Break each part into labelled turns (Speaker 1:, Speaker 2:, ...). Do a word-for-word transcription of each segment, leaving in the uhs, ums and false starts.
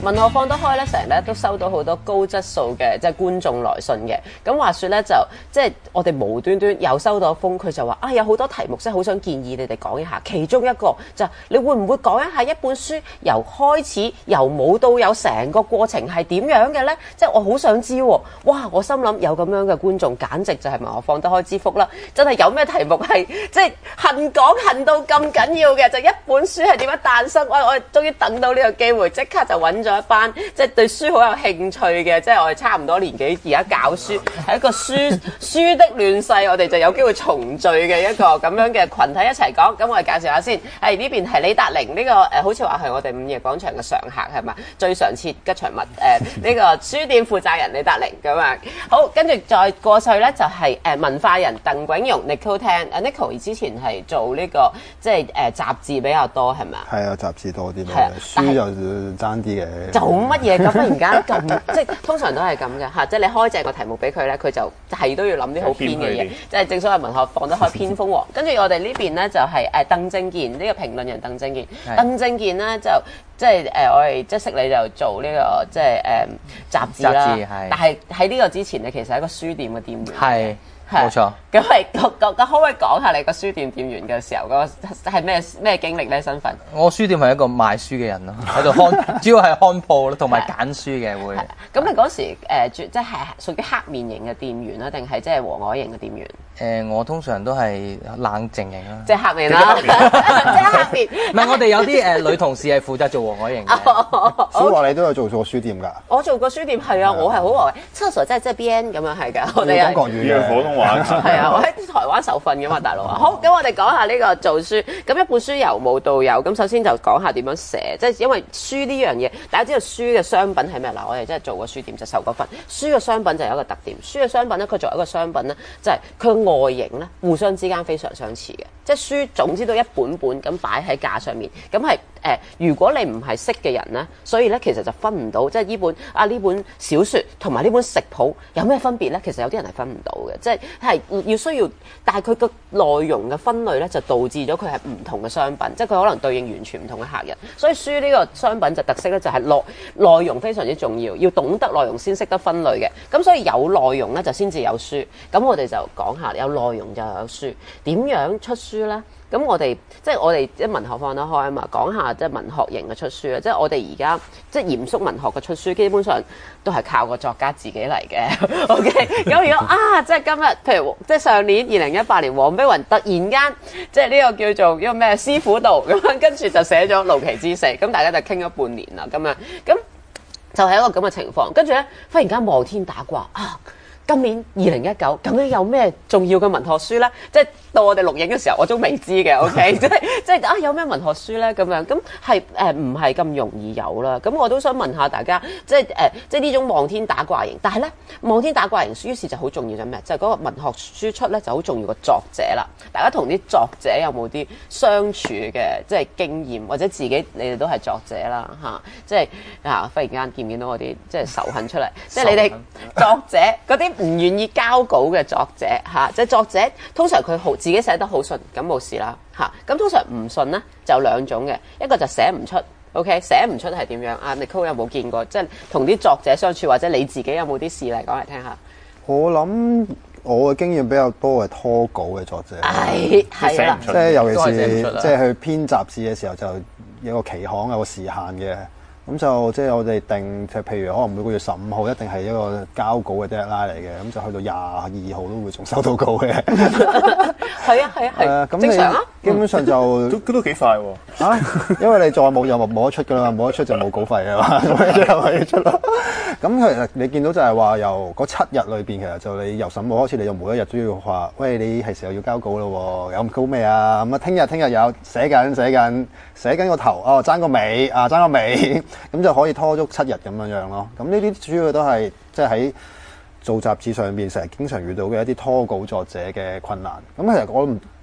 Speaker 1: 文學放得開咧，成日咧都收到好多高質素嘅即係觀眾來信嘅。咁話說咧，就即係我哋無端端又收到一封，佢就話啊有好多題目真係好想建議你哋講一下。其中一個就係你會唔會講一下一本書由開始由冇到有成個過程係點樣嘅咧？即係我好想知喎。哇！我心諗有咁樣嘅觀眾，簡直就係文學放得開之福啦！真係有咩題目係即係恨講恨到咁緊要嘅，就一本書係點樣誕生？我我終於等到呢個機會，即刻就揾咗一班即係對書好有興趣嘅，即係我哋差唔多年紀而家教書，係一個書書的亂世，我哋就有機會重聚嘅一個咁樣嘅群體一齊講。咁我哋介紹下先，係呢邊係李達玲呢個誒，好似話係我哋午夜廣場嘅常客係嘛？最常設吉祥物誒呢個書店負責人李達玲咁啊。好，跟住再過去咧就係誒文化人鄧炯容 Nicole Tan。誒 Nicole 之前係做呢個即係誒雜誌比較多係咪啊？
Speaker 2: 係啊，雜誌多啲咯，
Speaker 1: 係啊
Speaker 2: 書就爭啲嘅。
Speaker 1: 做乜嘢咁忽然間咁？即係通常都係咁嘅嚇，即係你開正個題目俾佢咧，佢就係都要諗啲好偏嘅嘢，即係正所謂文學放得開偏鋒王。跟住我哋呢邊咧就係誒鄧正健呢個評論人鄧正健，鄧正健咧就即係誒我哋即係識你就做呢個即係誒雜誌啦。雜誌係。但係喺呢個之前咧，其實係一個書店嘅店員。係。冇錯，咁係個個可唔可以講下你個書店店員嘅時候嗰個係咩咩經歷咧？身份？
Speaker 3: 我書店係一個賣書嘅人咯，喺度看，主要係看鋪咯，同埋揀書嘅會。
Speaker 1: 咁你嗰時誒、呃、即係屬於黑面型嘅店員啦，定係即係和藹型嘅店員？
Speaker 3: 誒、呃，我通常都係冷靜型啦，
Speaker 1: 即係黑面啦，即係黑面。
Speaker 3: 唔係，我哋有啲誒、呃、女同事係負責做和藹型嘅。
Speaker 2: 小華你都有做過書店㗎？
Speaker 1: 我做過書店係啊，我係好和藹，廁所真係即係邊咁樣係㗎。我哋
Speaker 2: 講國語嘅
Speaker 4: 普通話。
Speaker 1: 係啊，我喺台灣受訓㗎嘛，大佬啊。好，咁我哋講下呢個做書。咁一本書由冇到有，咁首先就講下點樣寫，即係因為書呢樣嘢，大家知道書嘅商品係咩？嗱，我哋真係做過書店就受過訓。書嘅商品就有一個特點，書嘅商品咧，佢作為一個商品咧，就係佢嘅外形咧，互相之間非常相似嘅。即係書總之都一本本咁擺喺架上面，咁係誒，如果你唔係識嘅人咧，所以咧其實就分唔到，即係呢本啊呢本小説同埋呢本食譜有咩分別咧？其實有啲人係分唔到嘅，即係係要需要，但係佢個內容嘅分類咧，就導致咗佢係唔同嘅商品，即係佢可能對應完全唔同嘅客人。所以書呢個商品就特色咧，就係內內容非常之重要，要懂得內容先識得分類嘅。咁所以有內容咧就先至有書。咁我哋就講下有內容就有書，點樣出書咧？咁我哋即係我哋即係文學放得開啊嘛，講下即係文學型嘅出書啊！即係我哋而家即係嚴肅文學嘅出書，基本上都係靠個作家自己嚟嘅。OK，咁如果啊，即係今日譬如即係上年二零一八年，黃碧雲突然間即係呢個叫做一個咩師傅道咁樣，跟住就寫咗《怒其之四》，咁大家就傾咗半年啦，咁樣咁就係一個咁嘅情況。跟住咧，忽然間望天打卦啊！今年二零一九究竟有咩重要嘅文學書咧？即係到我哋錄影嘅時候，我都未知嘅。OK，即係即係啊，有咩文學書咧？咁樣咁係誒唔係咁容易有啦。咁我都想問下大家，即係誒、呃、即係呢種望天打卦型，但係咧望天打卦型，於是就好重要就咩？就係、是、嗰個文學輸出咧就好重要個作者啦。大家同啲作者有冇啲相處嘅即係經驗，或者自己你哋都係作者啦嚇、啊，即係啊忽然間見唔見到我啲即係仇恨出嚟？即係你哋作者嗰啲。唔願意交稿嘅作者嚇、啊，即係作者通常佢好自己寫得好順，咁冇事啦嚇。咁、啊、通常唔順咧就有兩種嘅，一個就寫唔出 ，OK， 寫唔出係點樣啊？Nicole 有冇見過？即係同啲作者相處，或者你自己有冇啲事嚟講嚟聽下？
Speaker 2: 我諗我嘅經驗比較多係拖稿嘅作者，
Speaker 1: 係係啦，
Speaker 2: 即係尤其是即係去編雜誌嘅時候，就有個期刊有個時限嘅。咁就即係我哋定，就譬如可能每個月十五號一定係一個交稿嘅 deadline 嚟嘅，咁就去到廿二號都會仲收到稿嘅。
Speaker 1: 係啊係啊係。
Speaker 2: 咁你、啊、基本上就
Speaker 4: 都都幾快喎、
Speaker 2: 啊。因為你再冇任務冇得出㗎啦，冇得出就冇稿費㗎嘛，咁最後可以出咯。咁其實你見到就係話由嗰七日裏邊，其實就你由十五號開始，你就每一日都要話，喂，你係時候要交稿咯喎，有稿未啊？咁啊，聽日聽日有寫緊寫緊寫緊個頭，哦，爭個尾啊，爭個尾。咁就可以拖足七日咁樣樣咯。咁呢啲主要都係即係喺做雜誌上邊成日經常遇到嘅一啲拖稿作者嘅困難。咁其實我唔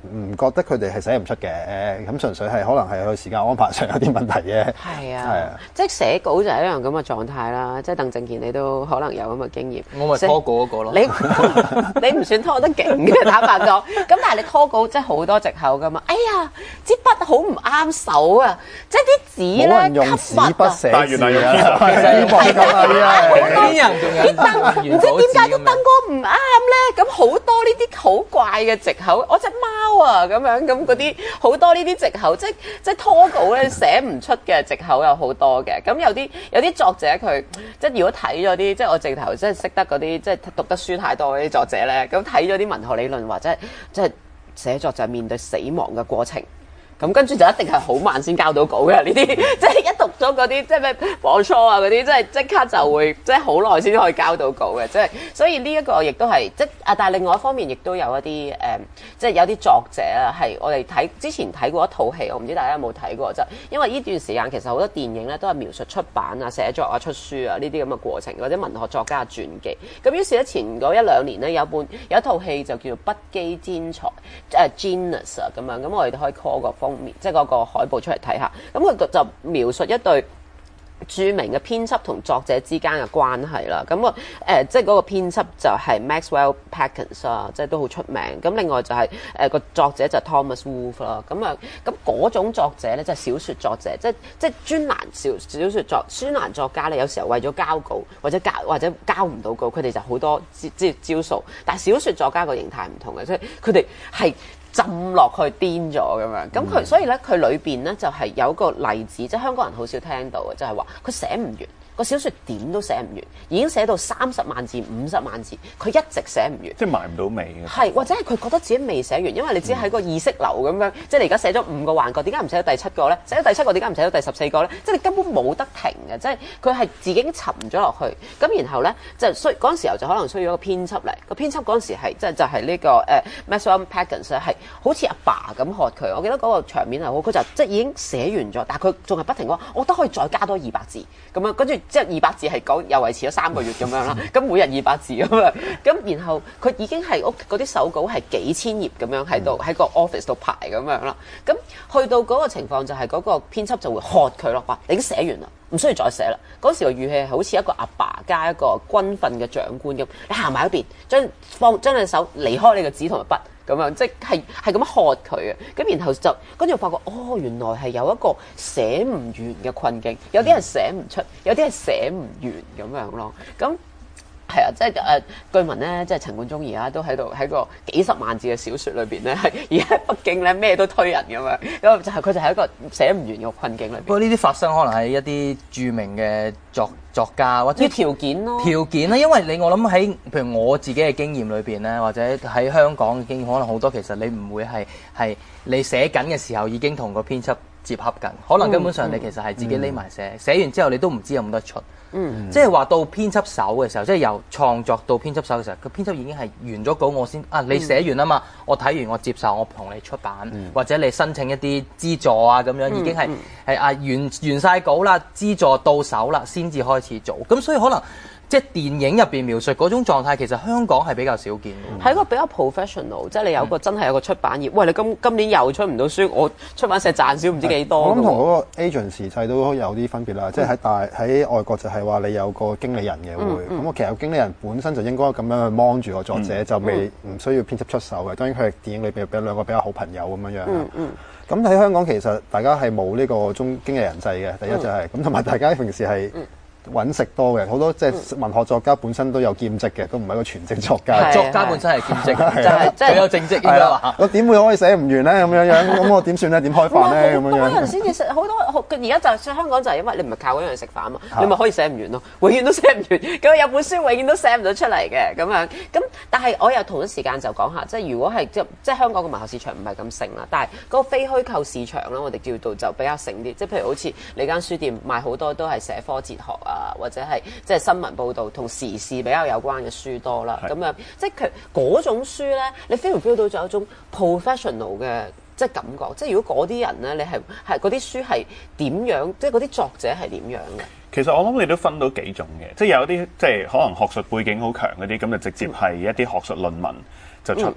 Speaker 2: 唔覺得佢哋係寫唔出嘅，誒咁純粹係可能係佢時間安排上有啲問題嘅。
Speaker 1: 係啊，
Speaker 2: 係啊，
Speaker 1: 即係寫稿就係一樣咁嘅狀態啦。即係鄧正健，你都可能有咁嘅經驗。
Speaker 3: 我咪拖稿嗰個咯。
Speaker 1: 你你唔算拖得勁嘅，坦白講。咁但係你拖稿真係好多藉口噶嘛？哎呀，支筆好唔啱手啊！即係啲紙
Speaker 2: 冇人用
Speaker 1: 咧
Speaker 2: 紙筆寫
Speaker 4: 但係原來用
Speaker 2: 字啊，
Speaker 4: keyboard
Speaker 2: 係咁啊，
Speaker 3: 邊人仲有
Speaker 1: 啲燈唔知點解啲燈
Speaker 3: 光
Speaker 1: 光唔啱咧？咁好多呢啲好怪嘅藉口。我隻貓啊咁樣咁嗰啲好多呢啲藉口，即係即係拖稿咧寫唔出嘅藉口有好多嘅。咁有啲有啲作者佢即係如果睇咗啲，即係我直頭即係識得嗰啲即係讀得書太多嗰啲作者咧，咁睇咗啲文學理論或者係即係寫作就係面對死亡嘅過程。咁跟住就一定係好慢先交到稿嘅呢啲，即係一讀咗嗰啲即係咩網初啊嗰啲，即係即刻就會即係好耐先可以交到稿嘅，即係所以呢一個亦都係即啊，但係另外一方面亦都有一啲誒、嗯，即係有啲作者啊，係我哋睇之前睇過一套戲，我唔知大家有冇睇過，就因為呢段時間其實好多電影咧都係描述出版啊、寫作啊、出書啊呢啲咁嘅過程，或者文學作家嘅傳記。咁於是咧前嗰一兩年咧有本有一套戲就叫做《不羈天才》誒 Genius 啊咁樣，咁我哋都可以 call 個封面，即係嗰個海報出嚟睇下。咁佢就描述一對著名嘅編輯同作者之間嘅關係啦。咁我誒即係嗰個編輯就係 Maxwell Perkins 啊，即係都好出名。咁另外就係誒個作者就係 Thomas Wolfe 啦。咁啊咁嗰種作者咧，即係小説作者，即係即係專欄小小説作專欄作家咧，有時候為咗交稿或者交或者交唔到稿，佢哋就好多即係招數。但係小説作家個形態唔同嘅，即係佢哋係浸落去癲咗咁樣，咁佢所以咧佢裏邊咧就係有一個例子，即係香港人好少聽到嘅，就係話佢寫唔完個小説點都寫唔完，已經寫到三十萬字、五十萬字，佢一直寫唔完，
Speaker 4: 即係埋唔到尾嘅。
Speaker 1: 係或者係佢覺得自己未寫完，因為你只喺個意識流咁樣，即係你而家寫咗五個幻覺，點解唔寫到第七個咧？寫到第七個點解唔寫到第十四個咧？即係你根本冇得停嘅，即係佢係自己沉咗落去。咁然後咧就需嗰陣時候就可能需要一個編輯嚟，個編輯嗰陣時係即係就係呢個誒 Maxwell Perkins 咧係好似阿爸咁喝佢。我記得嗰個場面係好，佢就即係已經寫完咗，但係佢仲係不停講，我都可以再加多二百字咁樣，跟住即係二百字係講又維持咗三個月咁樣啦。咁每日二百字咁樣，咁然後佢已經係屋嗰啲手稿係幾千頁咁樣喺度喺個 office 度排咁樣啦。咁去到嗰個情況就係嗰個編輯就會喝佢咯，話你已經寫完啦，唔需要再寫啦。嗰時個語氣係好似一個阿爸加一個軍訓嘅長官咁，你行埋一邊，將放將你手離開你嘅紙同埋筆。咁樣即係係咁樣喝佢啊！咁然後就跟住我發覺，哦，原來係有一個寫唔完嘅困境，有啲人寫唔出，有啲係寫唔完咁樣咯。咁係啊，即係誒據聞咧，即係陳冠中而家都喺度喺個幾十萬字嘅小説裏邊咧，係而家喺北京咧咩都推人咁樣，咁就係佢就係一個寫唔完嘅困境裏邊。
Speaker 3: 不過呢啲發生可能係一啲著名嘅作作家或者
Speaker 1: 要條件咯，
Speaker 3: 條件咧，因為你我諗喺譬如我自己嘅經驗裏邊咧，或者喺香港嘅經驗，可能好多其實你唔會係係你寫緊嘅時候已經同個編輯接洽緊，可能根本上你其實係自己匿埋寫，寫完之後你都唔知有冇得出。嗯，即係話到編輯手嘅時候，即係由創作到編輯手嘅時候，個編輯已經係完咗稿，我先啊，你寫完啊嘛，我睇完我接受，我同你出版，嗯、或者你申請一啲資助啊咁樣，已經係係啊完完晒稿啦，資助到手啦，先至開始做。咁所以可能即係電影入邊描述嗰種狀態，其實香港係比較少見嘅。
Speaker 1: 係一個比較 professional，即係你有個真係有個出版業。喂，你今今年又出唔到書，我出版社賺少唔知幾多。
Speaker 2: 我諗同嗰個 agency 制都有啲分別啦，嗯、即係喺大喺外國就係話你有個經理人嘅會，咁、嗯嗯、我其實經理人本身就應該咁樣去幫住個作者，嗯、就未唔需要編輯出手嘅。當然佢係電影裏邊俾兩個比較好朋友咁樣樣。嗯嗯。咁喺香港其實大家係冇呢個中經理人制嘅，第一就係、是、咁，同埋大家平時係。嗯揾食多嘅，好多即係文學作家本身都有兼職嘅，都唔係一個全職作家。
Speaker 3: 作家本身係兼職，
Speaker 1: 就係即係
Speaker 3: 有正職應該話。
Speaker 2: 我點會可以寫唔完咧？咁樣樣，咁我點算咧？點開飯咧？咁樣樣。
Speaker 1: 好多人先至食好多，而家就香港就係因為你唔係靠嗰樣食飯啊嘛，你咪可以寫唔完咯，永遠都寫唔完。咁有本書永遠都寫唔到出嚟嘅咁樣。咁但係我又同一時間就講下，即係如果係即即係香港嘅文學市場唔係咁盛啦，但係嗰個非虛構市場啦，我哋叫做就比較盛啲。即係譬如好似你間書店賣好多都係社科哲學啊，或者係。即係新聞報導同時事比較有關嘅書多啦，咁樣即係佢嗰種書咧，你 feel 唔 feel 到就有一種 professional 嘅即係感覺？即係如果嗰啲人咧，你係係嗰啲書係點樣？即係嗰啲作者係點樣嘅？
Speaker 4: 其實我諗你都分到幾種嘅，即係有啲即係可能學術背景好強嗰啲，咁就直接係一啲學術論文就出嘅。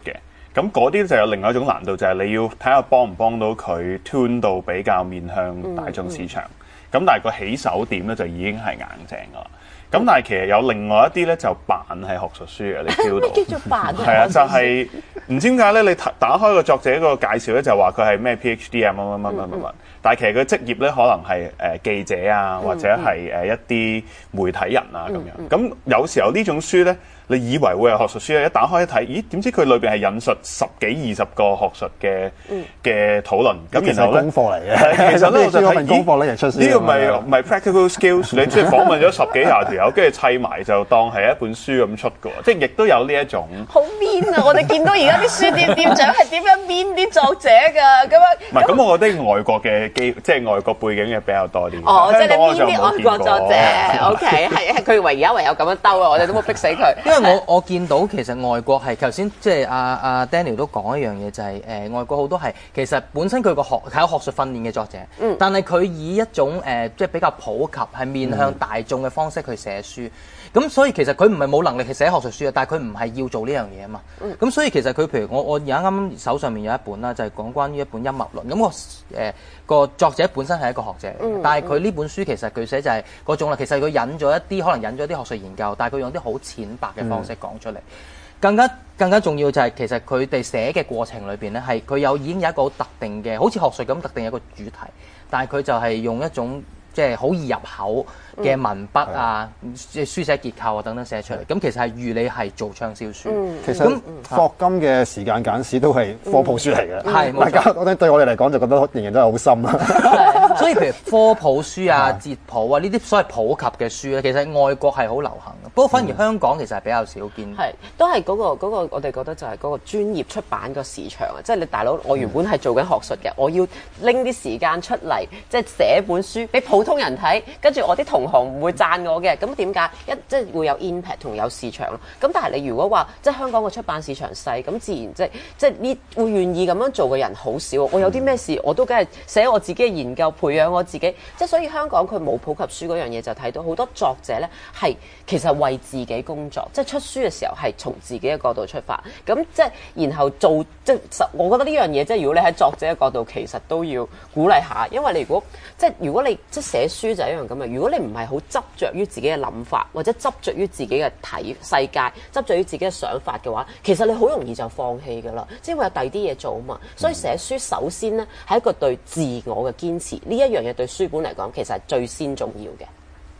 Speaker 4: 咁嗰啲就有另外一種難度，就係、是、你要睇下幫唔幫到佢 tune 到比較面向大眾市場。咁、嗯嗯、但係個起手點咧就已經係硬淨㗎啦。咁但係其實有另外一啲咧就扮係學術書嘅，你 feel 到。
Speaker 1: 咩叫做扮？
Speaker 4: 係啊，就係唔知點解咧？你打開個作者嗰個介紹咧，就話佢係咩 PhD 啊，乜乜乜乜乜乜。但係其實佢職業咧，可能係誒、呃、記者啊，或者係誒一啲媒體人啊咁樣。咁有時候呢種書咧，你以為會係學術書咧，一打開一睇，咦？點知佢裏邊係引述十幾二十個學術嘅嘅討論。咁然後咧，
Speaker 2: 功課嚟嘅。
Speaker 4: 其實咧，我就睇
Speaker 2: 功課咧，出書
Speaker 4: 呢個咪唔係 practical skills？你即係訪問咗十幾廿條友，跟住砌埋就當係一本書咁出嘅喎。即係亦都有呢一種。
Speaker 1: 好 mean 啊！我哋見到而家啲書店店長係點樣 mean 啲作者㗎？咁樣
Speaker 4: 唔係咁，我覺得外國嘅基即係外國背景嘅比較多啲。
Speaker 1: 哦，即係你 mean
Speaker 4: 邊
Speaker 1: 啲外國作者。O K，係係佢唯而家唯有咁樣兜啊！我哋都冇逼死佢。
Speaker 3: 因為我我見到其實外國係頭先即係阿阿 Daniel 都講一樣嘢，就係、是、誒、呃、外國好多係其實本身佢個學係有學術訓練嘅作者，嗯、但係佢以一種誒、呃、即係比較普及係面向大眾嘅方式去寫書。咁、嗯、所以其實佢唔係冇能力去寫學術書啊，但係佢唔係要做呢樣嘢啊嘛。咁、嗯、所以其實佢譬如我我而家啱手上面有一本啦，就係、是、講關於一本陰謀論。咁、那個誒、呃、個作者本身係一個學者，嗯、但係佢呢本書其實佢寫就係嗰種啦。其實佢引咗一啲可能引咗啲學術研究，但係佢用啲好淺白嘅方式講出嚟。嗯、更加更加重要就係其實佢哋寫嘅過程裏邊咧，係佢有已經有一個好特定嘅，好似學術咁特定有一個主題，但係佢就係用一種即係好易入口嘅文筆啊、即係、嗯、書寫結構啊等等寫出嚟，咁其實係預你係做暢銷書。
Speaker 2: 嗯、其實霍金嘅時間簡史都係科普書嚟嘅，
Speaker 3: 係、嗯、
Speaker 2: 大家我覺得對我哋嚟講就覺得仍然都係好深啊。
Speaker 3: 所以譬如科普書啊、哲普啊呢啲所謂普及嘅書咧，其實外國係好流行嘅，不過反而香港其實係比較少見。
Speaker 1: 係都係嗰個嗰個，我哋覺得就係嗰個專業出版個市場啊！即係你大佬，我原本係做緊學術嘅，我要拎啲時間出嚟，即係寫本書俾普通人睇，跟住我啲同行唔會讚我嘅，咁點解一即係會有 impact 同有市場咯？咁但係你如果話即係香港個出版市場細，咁自然即係即係呢會願意咁樣做嘅人好少。我有啲咩事我都梗係寫我自己嘅研究，培養我自己。即係所以香港佢冇普及書嗰樣嘢，就睇到好多作者咧係其實為自己工作，即係出書嘅時候係從自己嘅角度出發。咁即係然後做即係實，我覺得呢樣嘢即係如果你喺作者嘅角度，其實都要鼓勵下，因為你如果即係如果你即係寫書就一樣咁啊。如果你唔係好執着於自己嘅諗法，或者執着於自己嘅睇世界，執着於自己嘅想法嘅話，其實你好容易就放棄㗎啦。即係會有第二啲嘢做啊嘛。所以寫書首先咧係一個對自我嘅堅持，呢一樣嘢對書本嚟講其實係最先重要嘅。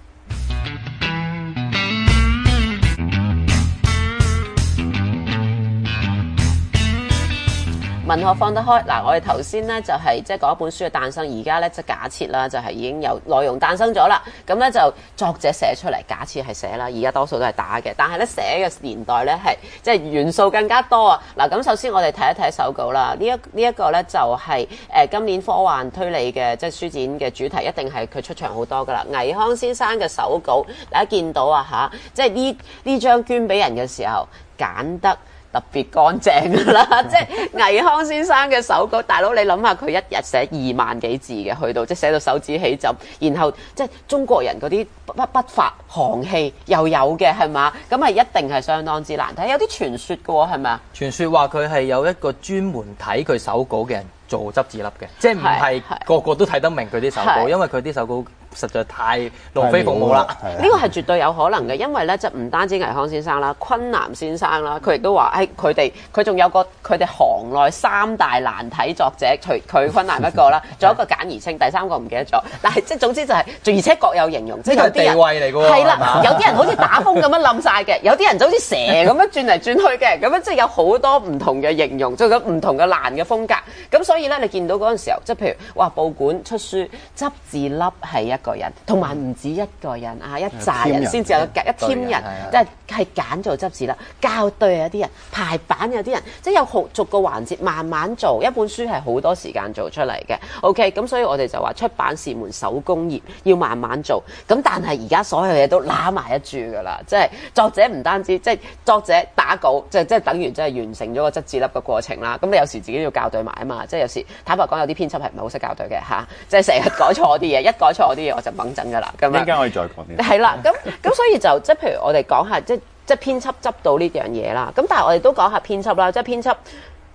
Speaker 1: 文學放得開嗱，我哋頭先咧就係即係講一本書嘅誕生，而家咧即係假設啦，就係已經有內容誕生咗啦。咁咧就作者寫出嚟，假設係寫啦，而家多數都係打嘅。但係咧寫嘅年代咧係即係元素更加多啊！嗱，咁首先我哋睇一睇手稿啦。呢一呢一個咧就係誒今年科幻推理嘅即係書展嘅主題，一定係佢出場好多噶啦。倪匡先生嘅手稿，大家見到啊嚇，即係呢呢張捐俾人嘅時候揀得特別乾淨㗎啦，即係倪匡先生嘅手稿，大佬你諗下佢一日寫二萬幾字嘅，去到即係寫到手指起枕，然後即係中國人嗰啲筆筆法行氣又有嘅係嘛？咁係一定係相當之難睇，有啲傳說嘅喎係咪啊？傳
Speaker 3: 說話佢係有一個專門睇佢手稿嘅人做執字粒嘅，即係唔係個個都睇得明佢啲手稿，因為佢啲手稿實在太浪費服務啦。
Speaker 1: 呢個係絕對有可能嘅，因為咧就唔單止倪匡先生啦，昆南先生啦，佢亦都話誒佢哋佢仲有個佢哋行內三大難睇作者，除佢昆南一個啦，仲有一個簡而清，第三個唔記得咗。但係即係總之就係、是，而且各有形容，即係有啲人
Speaker 3: 地位嚟㗎喎，
Speaker 1: 係啦，有啲人好似打風咁樣冧晒嘅，有啲人就好似蛇咁樣轉嚟轉去嘅，咁樣即係有好多唔同嘅形容，即係咁唔同嘅難嘅風格。咁所以咧，你見到嗰陣時候，即係譬如哇報館出書執字粒係一個人，同埋唔止一個人啊，一紮人先至有一 team 人，即係係揀做執字粒，校對有啲人，排版有啲人，即係有好逐個環節慢慢做。一本書係好多時間做出嚟嘅。OK，咁所以我哋就話出版是門手工業，要慢慢做。咁但係而家所有嘢都揦埋一住㗎啦，即係作者唔單止即係作者打稿，即係即係等於即係完成咗個執字粒嘅過程啦。咁你有時自己要校對埋啊嘛，即係有時坦白講有啲編輯係唔係好識校對嘅嚇，即係成日改錯啲嘢，一改錯啲嘢我就掹陣㗎啦。咁樣，
Speaker 4: 陣間可以再講啲。
Speaker 1: 係啦，咁咁所以就即係譬如我哋講下即係即係編輯執到呢樣嘢啦。咁但係我哋都講下編輯啦，即係編輯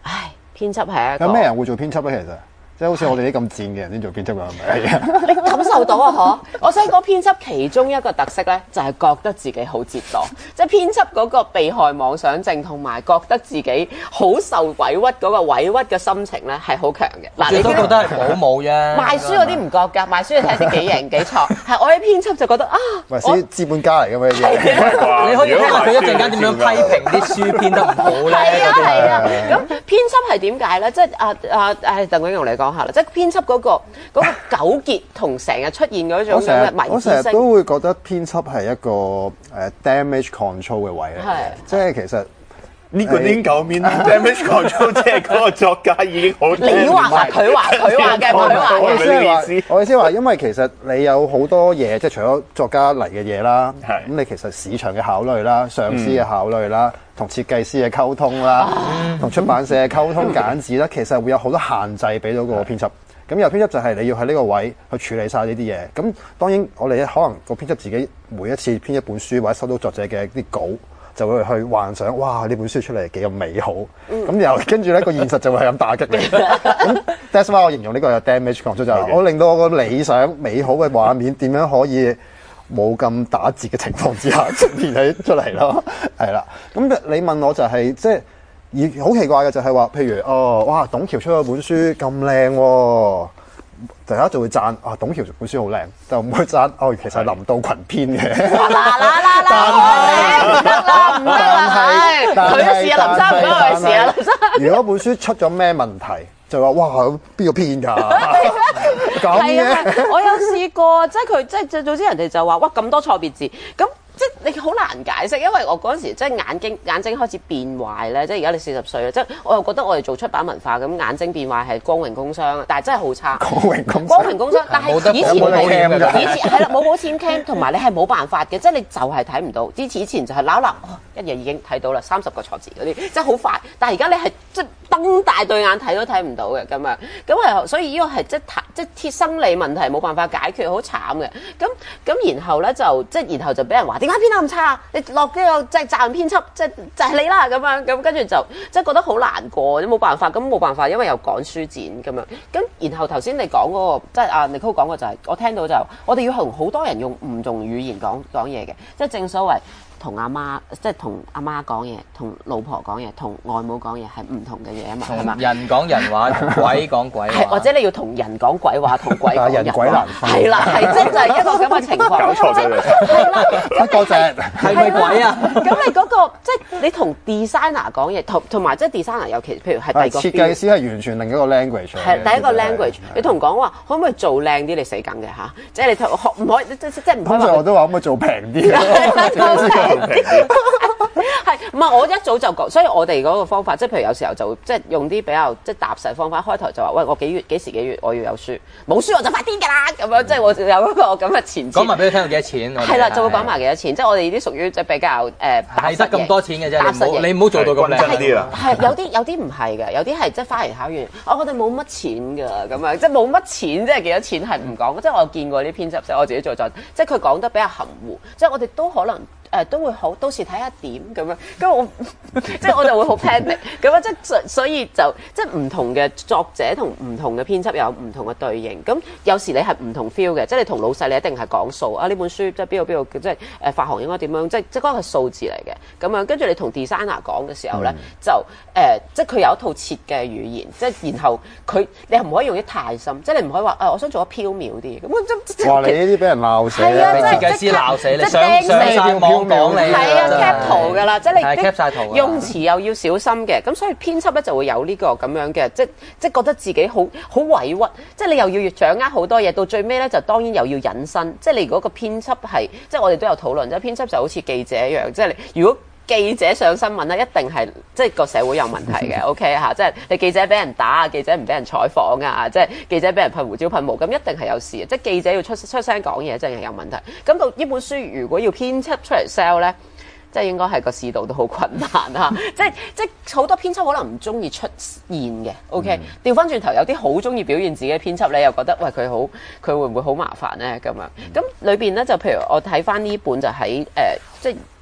Speaker 1: 編輯係一個
Speaker 2: 有咩人會做編輯咧？其實即係好似我哋啲咁賤嘅人先做編輯㗎，係咪？
Speaker 1: 你感受到啊？嗬！我想講編輯其中一個特色咧，就係、是、覺得自己好折墮，即係編輯嗰個被害妄想症同埋覺得自己好受委屈嗰個委屈嘅心情咧，係好強嘅。嗱，
Speaker 3: 你都覺得係保姆啫。
Speaker 1: 賣書嗰啲唔覺㗎，賣書你睇下幾型幾錯。係我啲編輯就覺得啊，
Speaker 2: 喂，先資本家嚟㗎嘛呢啲。
Speaker 3: 你可以聽下佢一陣間點樣批評啲書編得唔好咧。
Speaker 1: 係啊係啊，咁編輯係點解咧？即係啊啊誒，鄧永融嚟講下啦，即係編輯嗰、嗰個嗰、嗰個糾結同成日出現嗰種咁嘅迷
Speaker 2: 我成日
Speaker 1: 之
Speaker 2: 都會覺得編輯係一個誒、uh, damage control 嘅位嚟嘅，即係其實
Speaker 4: 呢個點夠面 damage control， 即係嗰個作家已經好。
Speaker 1: 你話啊，佢話佢話嘅，佢話
Speaker 2: 我意思係話
Speaker 4: 嘅。
Speaker 2: 我意思係話，因為其實你有好多嘢，即係除咗作家嚟嘅嘢啦，
Speaker 4: 係
Speaker 2: 咁你其實市場嘅考慮啦、上司嘅考慮啦、同設計師嘅溝通啦、同出版社嘅溝通揀字啦，其實會有好多限制俾到個編輯。咁有編輯就係你要喺呢個位去處理晒呢啲嘢。咁當然我哋可能個編輯自己每一次編一本書或者收到作者嘅啲稿，就會去幻想，哇！呢本書出嚟幾咁美好。咁又跟住咧個現實就會係咁打擊你。咁 that's why 我形容呢個有 damage control 就係我令到我個理想美好嘅畫面點樣可以冇咁打折嘅情況之下出現喺出嚟咯。係啦。咁你問我就係、是、即係。而好奇怪嘅就係話，譬如哦，哇，董橋出咗本書咁靚喎，大家就會讚啊，董橋本書好靚，就唔會讚哦，其實係林道群編嘅。
Speaker 1: 嗱嗱嗱嗱，唔得啦，唔得啦，佢嘅事啊，林生唔關佢事啊，林生。
Speaker 2: 如果本書出咗咩問題，就話哇，邊個編㗎？咁嘅。
Speaker 1: 我有試過，即係佢即係總之人哋就話哇咁多錯別字咁。即係你好難解釋，因為我嗰陣時即係眼睛眼睛開始變壞咧，即係而家你四十歲啦，即係我又覺得我哋做出版文化咁眼睛變壞係光榮工傷啊，但係真係好差。
Speaker 2: 光榮工傷。
Speaker 1: 光榮工傷，但係以前係以前係啦，冇冇簽 cam，同埋你係冇辦法嘅，即係你就係睇唔到。之前以前就係撈撈，一嘢已經睇到啦，三十個錯字嗰啲，即係好快。但係而家你係即係瞪大對眼睇都睇唔到嘅咁樣，咁係所以呢個係即係即係貼生理問題冇辦法解決，好慘嘅。咁咁然後咧就即係然後就俾人話點解編得咁差？你落呢個即係責任編輯，即係就係你啦咁樣，咁跟住就即係覺得好難過，都冇辦法，咁冇辦法，因為又趕書展咁樣，咁然後頭先你講嗰個即係阿 Nicole 講嘅就係，我聽到就我哋要同好多人用唔同語言講講嘢嘅，即係正所謂。同阿媽即係同阿媽講嘢，同老婆講嘢，同外母講嘢係唔同嘅嘢啊嘛，係嘛？
Speaker 3: 人講人話，同鬼講鬼話。
Speaker 1: 係或者你要同人講鬼話，同鬼講人
Speaker 2: 鬼難分。
Speaker 1: 係啦，係即係就係一個咁嘅情況。
Speaker 4: 搞錯咗你。
Speaker 1: 係啦，
Speaker 2: 不過就係
Speaker 3: 係咪鬼啊？
Speaker 1: 咁你嗰個即係你同 designer 講嘢，同同埋即係 designer 尤其譬如係第二個
Speaker 2: 設計師係完全另一個 language。
Speaker 1: 係第一個 language，你同講話可唔可以做靚啲？你死梗嘅嚇，即係你學唔可以即即即唔可以。
Speaker 2: 通常我都話可唔可以做平啲？
Speaker 1: 係，唔係我一早就講，所以我哋嗰個方法，即係譬如有時候就即係用啲比較即係踏實方法。開頭就話：喂，我幾月幾時幾月我要有書，冇書我就發癲㗎啦！咁樣即係我有一個咁嘅前設。
Speaker 3: 講埋俾佢聽，幾多錢？
Speaker 1: 係啦，就會講埋幾多錢。即係我哋呢啲屬於即係比較誒
Speaker 3: 係得咁多錢嘅啫，
Speaker 1: 踏實
Speaker 3: 你唔好做到咁靚
Speaker 4: 啲啦。
Speaker 1: 係有啲有啲唔係嘅，有啲係即係花言巧語。哦，我哋冇乜錢㗎，咁樣即係冇乜錢，即係幾多錢係唔講。即係我見過啲編輯，即係我自己做咗，即係佢講得比較含糊。即係我哋都可能。誒都會好，到時睇下點咁樣，咁我即係我就會好 panic 咁樣，即係所以就即係唔同嘅作者同唔同嘅編輯有唔同嘅對應，咁有時你係唔同 feel 嘅，即係你同老細你一定係講數啊，呢本書即係邊度邊度，即係誒發行應該點樣，即係即係嗰個係數字嚟嘅，咁樣跟住你同 designer 講嘅時候咧，嗯、就誒、呃、即係佢有一套設計語言，即係然後佢你係唔可以用得太深，即係你唔可以話誒、呃、我想做得飄渺啲，咁即
Speaker 2: 哇你呢啲俾人鬧死
Speaker 1: 係啊，
Speaker 3: 俾設計師鬧死你，
Speaker 1: 即
Speaker 3: 上上晒網講你
Speaker 1: 係啊 cap 圖㗎啦，即係你
Speaker 3: cap 晒圖，
Speaker 1: 用詞又要小心嘅，咁所以編輯咧就會有呢個咁樣嘅，即即覺得自己好好委屈，即係你又要掌握好多嘢，到最尾咧就當然又要引申，即係你如果個編輯係，即係我哋都有討論，即係編輯就好似記者一樣，即係你如果記者上新聞咧，一定係即係個社會有問題嘅，OK 嚇，即係你記者俾人打啊，記者唔俾人採訪啊，即係記者俾人噴胡椒噴霧，咁一定係有事嘅，即係記者要出出聲講嘢，真係有問題。咁到呢本書如果要編輯出嚟 sell 咧？即係應該係個市道都好困難嚇，即係即係好多編輯可能唔中意出現嘅，OK？調翻轉頭有啲好中意表現自己嘅編輯，你又覺得喂佢好，佢會唔會好麻煩咧咁樣？咁裏邊咧就譬如我睇翻呢本就喺誒、呃、即係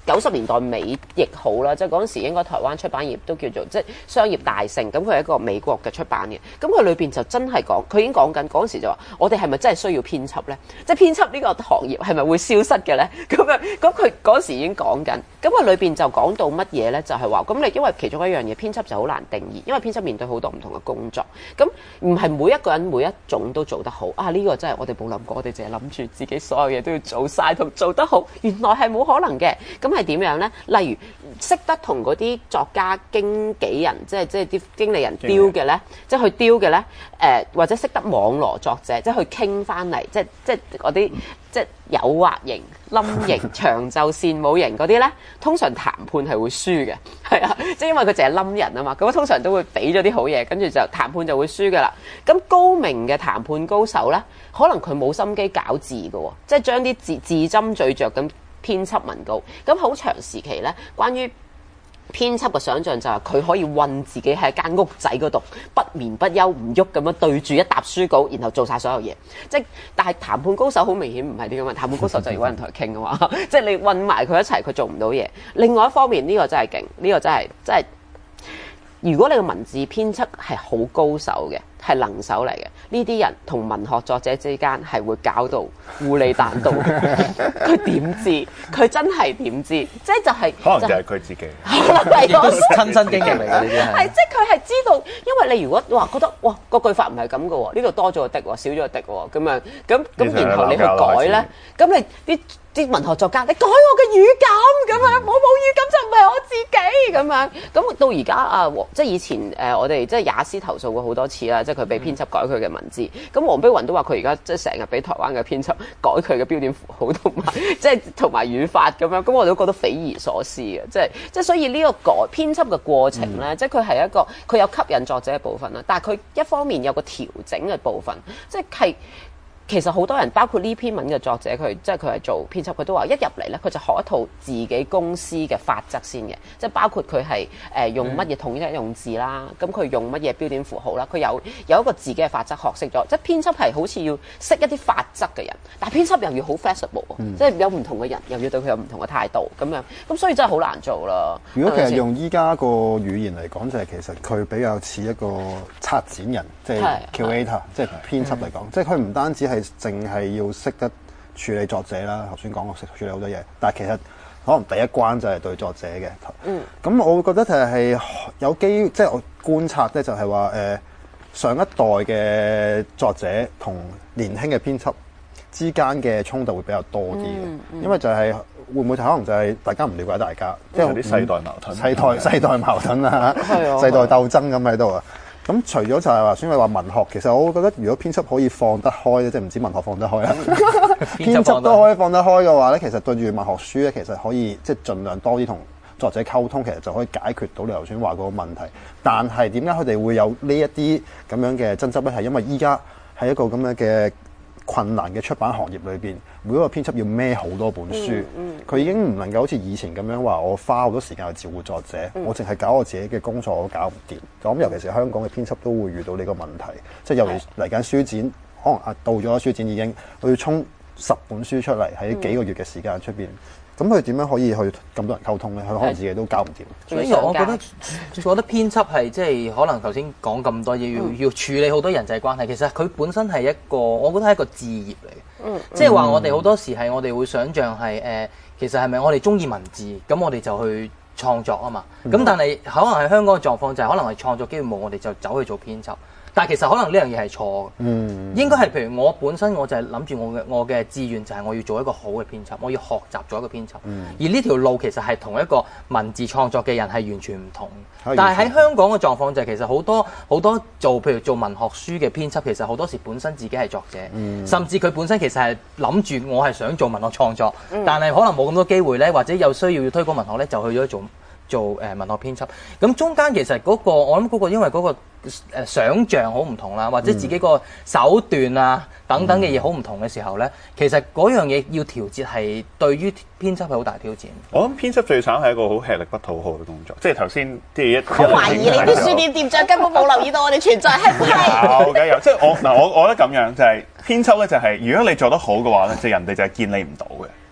Speaker 1: 九十年代尾亦好啦，即係嗰陣時應該台灣出版業都叫做即係商業大盛，咁佢係一個美國嘅出版嘅，咁佢裏邊就真係講，佢已經講緊嗰陣時就話，我哋係咪真係需要編輯咧？即係編輯呢個行業係咪會消失嘅咧？咁樣咁佢嗰時已經講緊，咁佢裏邊就講到乜嘢咧？就係話咁你因為其中一樣嘢編輯就好難定義，因為編輯面對好多唔同嘅工作，咁唔係每一個人每一種都做得好啊！呢個真係我哋冇諗過，我哋淨係諗住自己所有嘢都要做晒同做得好，原來係冇可能嘅。咁係點樣呢？例如識得同嗰啲作家經紀人，即係即係啲經理人雕嘅呢，即係去雕嘅呢，誒、呃、或者識得網羅作者，即係去傾翻嚟，即係即係嗰啲即係誘惑型、冧型、長袖善舞型嗰啲呢，通常談判係會輸嘅，係啊，即係因為佢淨係冧人啊嘛，咁通常都會俾咗啲好嘢，跟住就談判就會輸噶啦。咁高明嘅談判高手呢，可能佢冇心機搞字嘅喎，即係將啲字字斟咀嚼咁編輯文稿。咁好長時期呢，關於編輯嘅想像就係佢可以韞自己喺間屋仔嗰度不眠不休唔喐咁樣對住一沓書稿，然後做晒所有嘢。即係但係談判高手好明顯唔係啲咁嘅，談判高手就要揾人同佢傾嘅嘛。即係你韞埋佢一齊，佢做唔到嘢。另外一方面，呢、呢個真係勁，呢、呢個真係真係。如果你個文字編輯係好高手嘅，係能手嚟嘅，呢啲人同文學作者之間係會搞到糊裏彈到。佢點知？佢真係點知？即係就係、
Speaker 4: 可能就係佢自己，
Speaker 1: 可能係我
Speaker 3: 親身經歷嚟嘅呢啲係。
Speaker 1: 係即係佢係知道，因為你如果話覺得哇個句法唔係咁嘅喎，呢度多咗個的喎，少咗個的喎，咁樣咁咁，然後你去改咧，咁你啲。啲文學作家，你改我嘅語感咁樣，我冇語感就唔係我自己咁樣。咁到而家啊，即係以前誒、呃，我哋即係也斯投訴過好多次啦，即係佢俾編輯改佢嘅文字。咁黃碧雲都話佢而家即係成日俾台灣嘅編輯改佢嘅標點符號同埋即係同埋語法咁樣。咁我都覺得匪夷所思嘅，即係即係所以呢個改編輯嘅過程咧，嗯、即係佢係一個佢有吸引作者嘅部分啦，但係佢一方面有個調整嘅部分，即係。其實好多人，包括呢篇文嘅作者，佢即係佢係做編輯，佢都話一入嚟咧，佢就學一套自己公司嘅法則先嘅，即係包括佢係誒用乜嘢統一用字啦，咁佢用乜嘢標點符號啦，佢有有一個自己嘅法則學識咗，即係編輯係好似要識一啲法則嘅人，但係編輯又要好 flexible，嗯、即係有唔同嘅人又要對佢有唔同嘅態度咁樣，咁所以真係好難做啦。
Speaker 2: 如果其實用依家個語言嚟講，就係、是、其實佢比較似一個策展人，即係 curator，即係編輯嚟講，即係佢唔單止係淨係要識得處理作者啦，頭先講過識處理好多嘢，但係其實可能第一關就係對作者嘅。嗯，咁我會覺得就係有機，即係我觀察咧，就係話誒上一代嘅作者同年輕嘅編輯之間嘅衝突會比較多啲嘅，嗯嗯、因為就係、是、會唔會可能就係大家唔了解大家，即係有啲世代矛盾、世代世代矛盾啊，世代鬥爭咁喺度啊。咁除咗就係話，先係話文學，其實我覺得如果編輯可以放得開咧，即係唔止文學放得開啦，編輯都可以放得開嘅話咧，其實對住文學書咧，其實可以即係盡量多啲同作者溝通，其實就可以解決到你頭先話嗰個問題。但係點解佢哋會有呢一啲咁樣嘅爭執咧？係因為依家喺一個咁樣嘅困難嘅出版行業裏邊，每一個編輯要孭好多本書，佢、嗯嗯、已經唔能夠好似以前咁樣話，我花好多時間去照顧作者，嗯、我淨係搞我自己嘅工作，我都搞唔掂。咁尤其是香港嘅編輯都會遇到呢個問題，即係尤其嚟緊書展，可能啊到咗書展已經，我要衝十本書出嚟喺幾個月嘅時間出邊。咁佢點樣可以去咁多人溝通咧？佢可能自己都搞唔掂。
Speaker 3: 所以我覺得，我覺得編輯係即係可能頭先講咁多嘢，要、嗯、要處理好多人際關係。其實佢本身係一個，我覺得係一個志業嚟嘅。嗯，即係話我哋好多時係我哋會想像係誒，其實係咪我哋中意文字，咁我哋就去創作啊嘛。咁、嗯、但係可能喺香港嘅狀況就係，可能係創作機會冇，我哋就走去做編輯。但係其實可能呢樣嘢係錯嘅，嗯、應該係譬如我本身我就係諗住我嘅我嘅志願就係我要做一個好嘅編輯，我要學習做一個編輯。嗯、而呢條路其實係同一個文字創作嘅人係完全唔同。但係喺香港嘅狀況就係其實好多好多做譬如做文學書嘅編輯，其實好多時本身自己係作者，嗯、甚至佢本身其實係諗住我係想做文學創作，嗯、但係可能冇咁多機會咧，或者有需要要推廣文學咧，就去咗做做誒文學編輯。咁中間其實嗰個我諗嗰個因為嗰個。誒想像好唔同啦，或者自己個手段啊等等嘅嘢好唔同嘅時候咧，嗯、其實嗰樣嘢要調節係對於編輯係好大挑戰。
Speaker 4: 我諗編輯最慘係一個好吃力不討好嘅工作，即係頭先即係一。
Speaker 1: 我懷疑你啲書店店長根本冇留意到我哋存在係唔係？
Speaker 4: 有嘅有，即係我嗱我我覺得咁樣就係、是、編輯咧就係、是、如果你做得好嘅話咧，就人哋就係見你唔到嘅。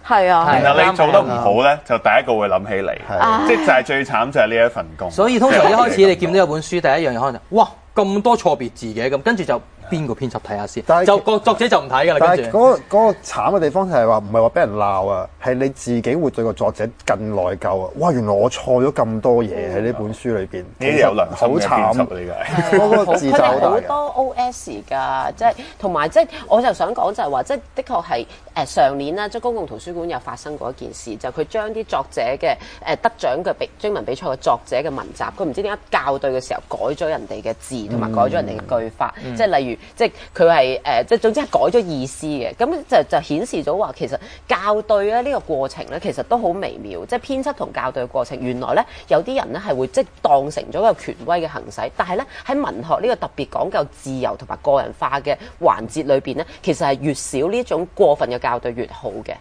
Speaker 1: 係啊，
Speaker 4: 然後你做得唔好咧，就第一個會諗起你，
Speaker 2: 係
Speaker 4: 即係就係最慘就係呢一份工。
Speaker 3: 所以通常一開始你見到有本書，第一樣嘢可能就哇咁多錯別字嘅咁，跟住就邊個編輯睇下先，
Speaker 2: 但係
Speaker 3: 就個作者就唔睇㗎啦。
Speaker 2: 但係
Speaker 3: 跟住
Speaker 2: 嗰個嗰個慘嘅地方就係話，唔係話俾人鬧啊，係你自己會對個作者更內疚啊！哇，原來我錯咗咁多嘢喺呢本書裏邊，
Speaker 4: 呢啲有良心嘅編輯
Speaker 2: 好慘
Speaker 4: 嚟嘅。
Speaker 2: 嗰個自責好大嘅。
Speaker 1: 好多 O S 㗎，即係同埋即係我就想講就係話，即係的確係誒上年啦，即係公共圖書館有發生過一件事，就佢將啲作者嘅誒得獎嘅比徵文比賽嘅作者嘅文集，佢唔知點解校對嘅時候改咗人哋嘅字，同埋改咗人哋嘅句法，
Speaker 3: 嗯、
Speaker 1: 即係例如即係佢係誒即係總之係改咗意思嘅，咁就就顯示咗話其實校對咧呢個過程咧其實都好微妙，即係編輯同校對嘅過程，原來咧有啲人咧係會即係當成咗一個權威嘅行使，但係咧喺文學呢個特別講究自由同埋個人化嘅環節裏邊咧，其實係越少呢種過分嘅校對越好嘅。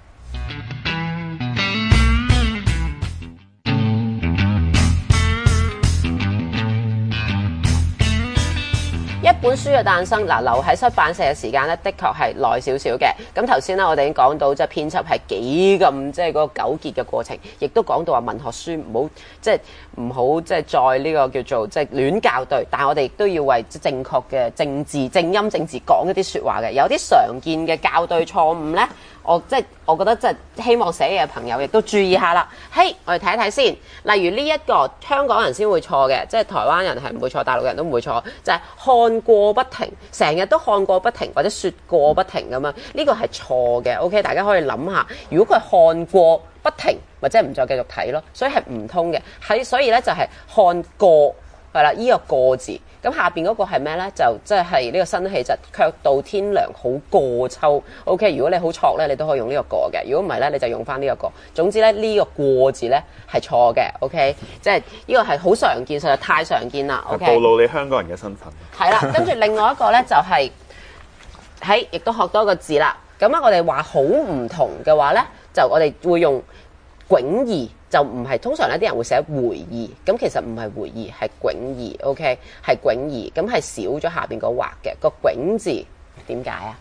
Speaker 1: 一本書嘅誕生，嗱留喺出版社嘅時間咧，的確係耐少少嘅。咁頭先咧，我哋已經講到即係編輯係幾咁即係嗰個糾結嘅過程，亦都講到話文學書唔好即係唔好即係再呢個叫做即係亂校對，但係我哋亦都要為正確嘅政治正音政治講一啲説話嘅。有啲常見嘅校對錯誤咧，我即係我覺得即係希望寫嘢嘅朋友亦都注意下啦。嘿，我哋睇一睇先。例如呢一個香港人先會錯嘅，即係台灣人係唔會錯，大陸人都唔會錯，就係看過不停，成日都看過不停或者説過不停咁樣，呢個係錯嘅。OK， 大家可以諗下，如果佢係看過不停，或者唔再繼續睇咯，所以係唔通嘅。喺所以咧就係看過係啦，呢個過字。咁下邊嗰個係咩咧？就即係呢個新氣質，卻道天涼好過秋。OK， 如果你好錯咧，你都可以用呢個過嘅。如果唔係咧，你就用翻呢個過。總之咧，呢、這個過字咧係錯嘅。OK，即係呢個係好常見，實在太常見啦。OK，
Speaker 4: 暴露你香港人嘅身份。
Speaker 1: 係啦，跟住另外一個咧就係喺亦都學多個字啦。咁啊，我哋話好唔同嘅話咧，就我哋會用迥異。就唔係通常咧，啲人會寫回異，咁其實唔係回異，係迥異 ，OK， 係迥異，咁係少咗下邊個畫嘅個迥字，點解啊？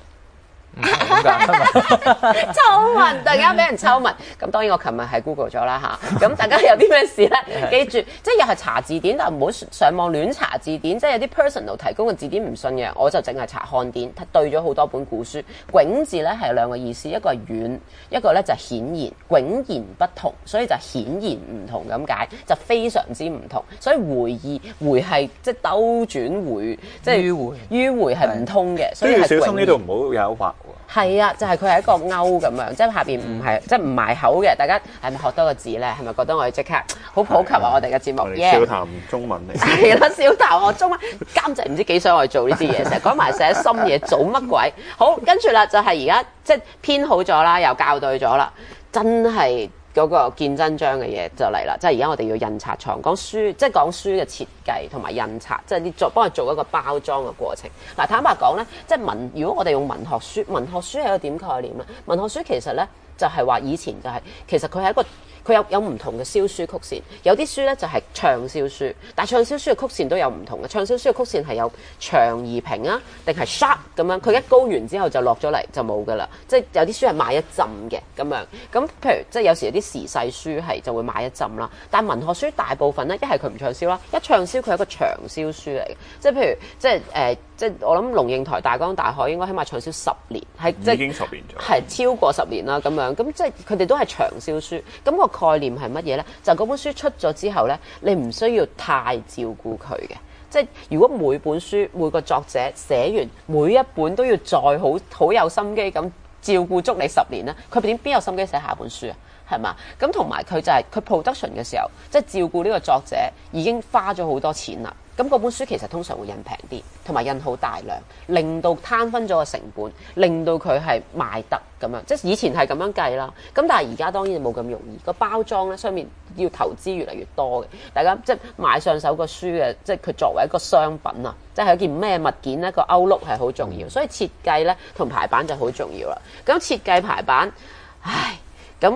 Speaker 1: 抽文，突然間俾人抽文，咁當然我琴日係 Google 咗啦嚇，咁大家有啲咩事咧？記住，即係又係查字典，但係唔好上網亂查字典，即係有啲 personal 提供嘅字典唔信嘅，我就淨係查漢典，對咗好多本古書。迥字咧係兩個意思，一個係遠，一個咧就係顯然，迥然不同，所以就顯然唔同咁解，就非常之唔同。所以回異回係即係兜轉回，即係迂迴，迂迴係唔通嘅，所以係
Speaker 4: 小心呢度唔好有畫。
Speaker 1: 係啊，就係佢係一個勾咁樣，即係下邊唔係即係唔埋口嘅。大家係咪學多個字咧？係咪覺得我哋即刻好普及啊？我哋嘅節目，
Speaker 4: 笑談中文嚟。
Speaker 1: 係啦，笑談我中文監製唔知幾想我哋做呢啲嘢，成日講埋寫深嘢，做乜鬼？好，跟住啦，就係而家即係編好咗啦，又校對咗啦，真係。嗰個見真章嘅嘢就嚟啦，即係而家我哋要印刷廠講書，即係講書嘅設計同埋印刷，即係啲做幫佢做一個包裝嘅過程。嗱，坦白講咧，即係文，如果我哋用文學書，文學書係一個點概念咧？文學書其實咧就係話以前就係、是、其實佢係一個佢有有唔同嘅銷書曲線，有啲書咧就係暢銷書，但係暢銷書嘅曲線都有唔同嘅。暢銷書嘅曲線係有長而平啊，定係 sharp 咁樣，佢一高完之後就落咗嚟就冇噶啦。即係有啲書係賣一浸嘅咁樣，咁譬如即係有時有啲時勢書係就會買一浸啦，但係文學書大部分咧一係佢唔暢銷啦，一暢銷佢係一個長銷書嚟嘅，即係譬如即係誒、呃、即係我諗龍應台大江大海應該起碼暢銷十年，係即係
Speaker 4: 已經十年咗，
Speaker 1: 係超過十年啦咁樣，咁即係佢哋都係長銷書，咁、那個概念係乜嘢咧？就嗰、是、本書出咗之後咧，你唔需要太照顧佢嘅，即係如果每本書每個作者寫完每一本都要再好好有心機咁照顧足你十年咧，佢點邊有心機寫下本書啊？係嘛？咁同埋佢就係、是、佢 production 嘅時候，即係照顧呢個作者已經花咗好多錢啦。咁嗰本書其實通常會印平啲，同埋印好大量，令到攤分咗個成本，令到佢係賣得咁樣。即係以前係咁樣計啦。咁但係而家當然冇咁容易。個包裝咧，上面要投資越嚟越多嘅。大家即係買上手個書嘅，即係佢作為一個商品啊，即係一件咩物件咧？個 outlook 係好重要，所以設計咧同排版就好重要啦。咁設計排版，唉，咁。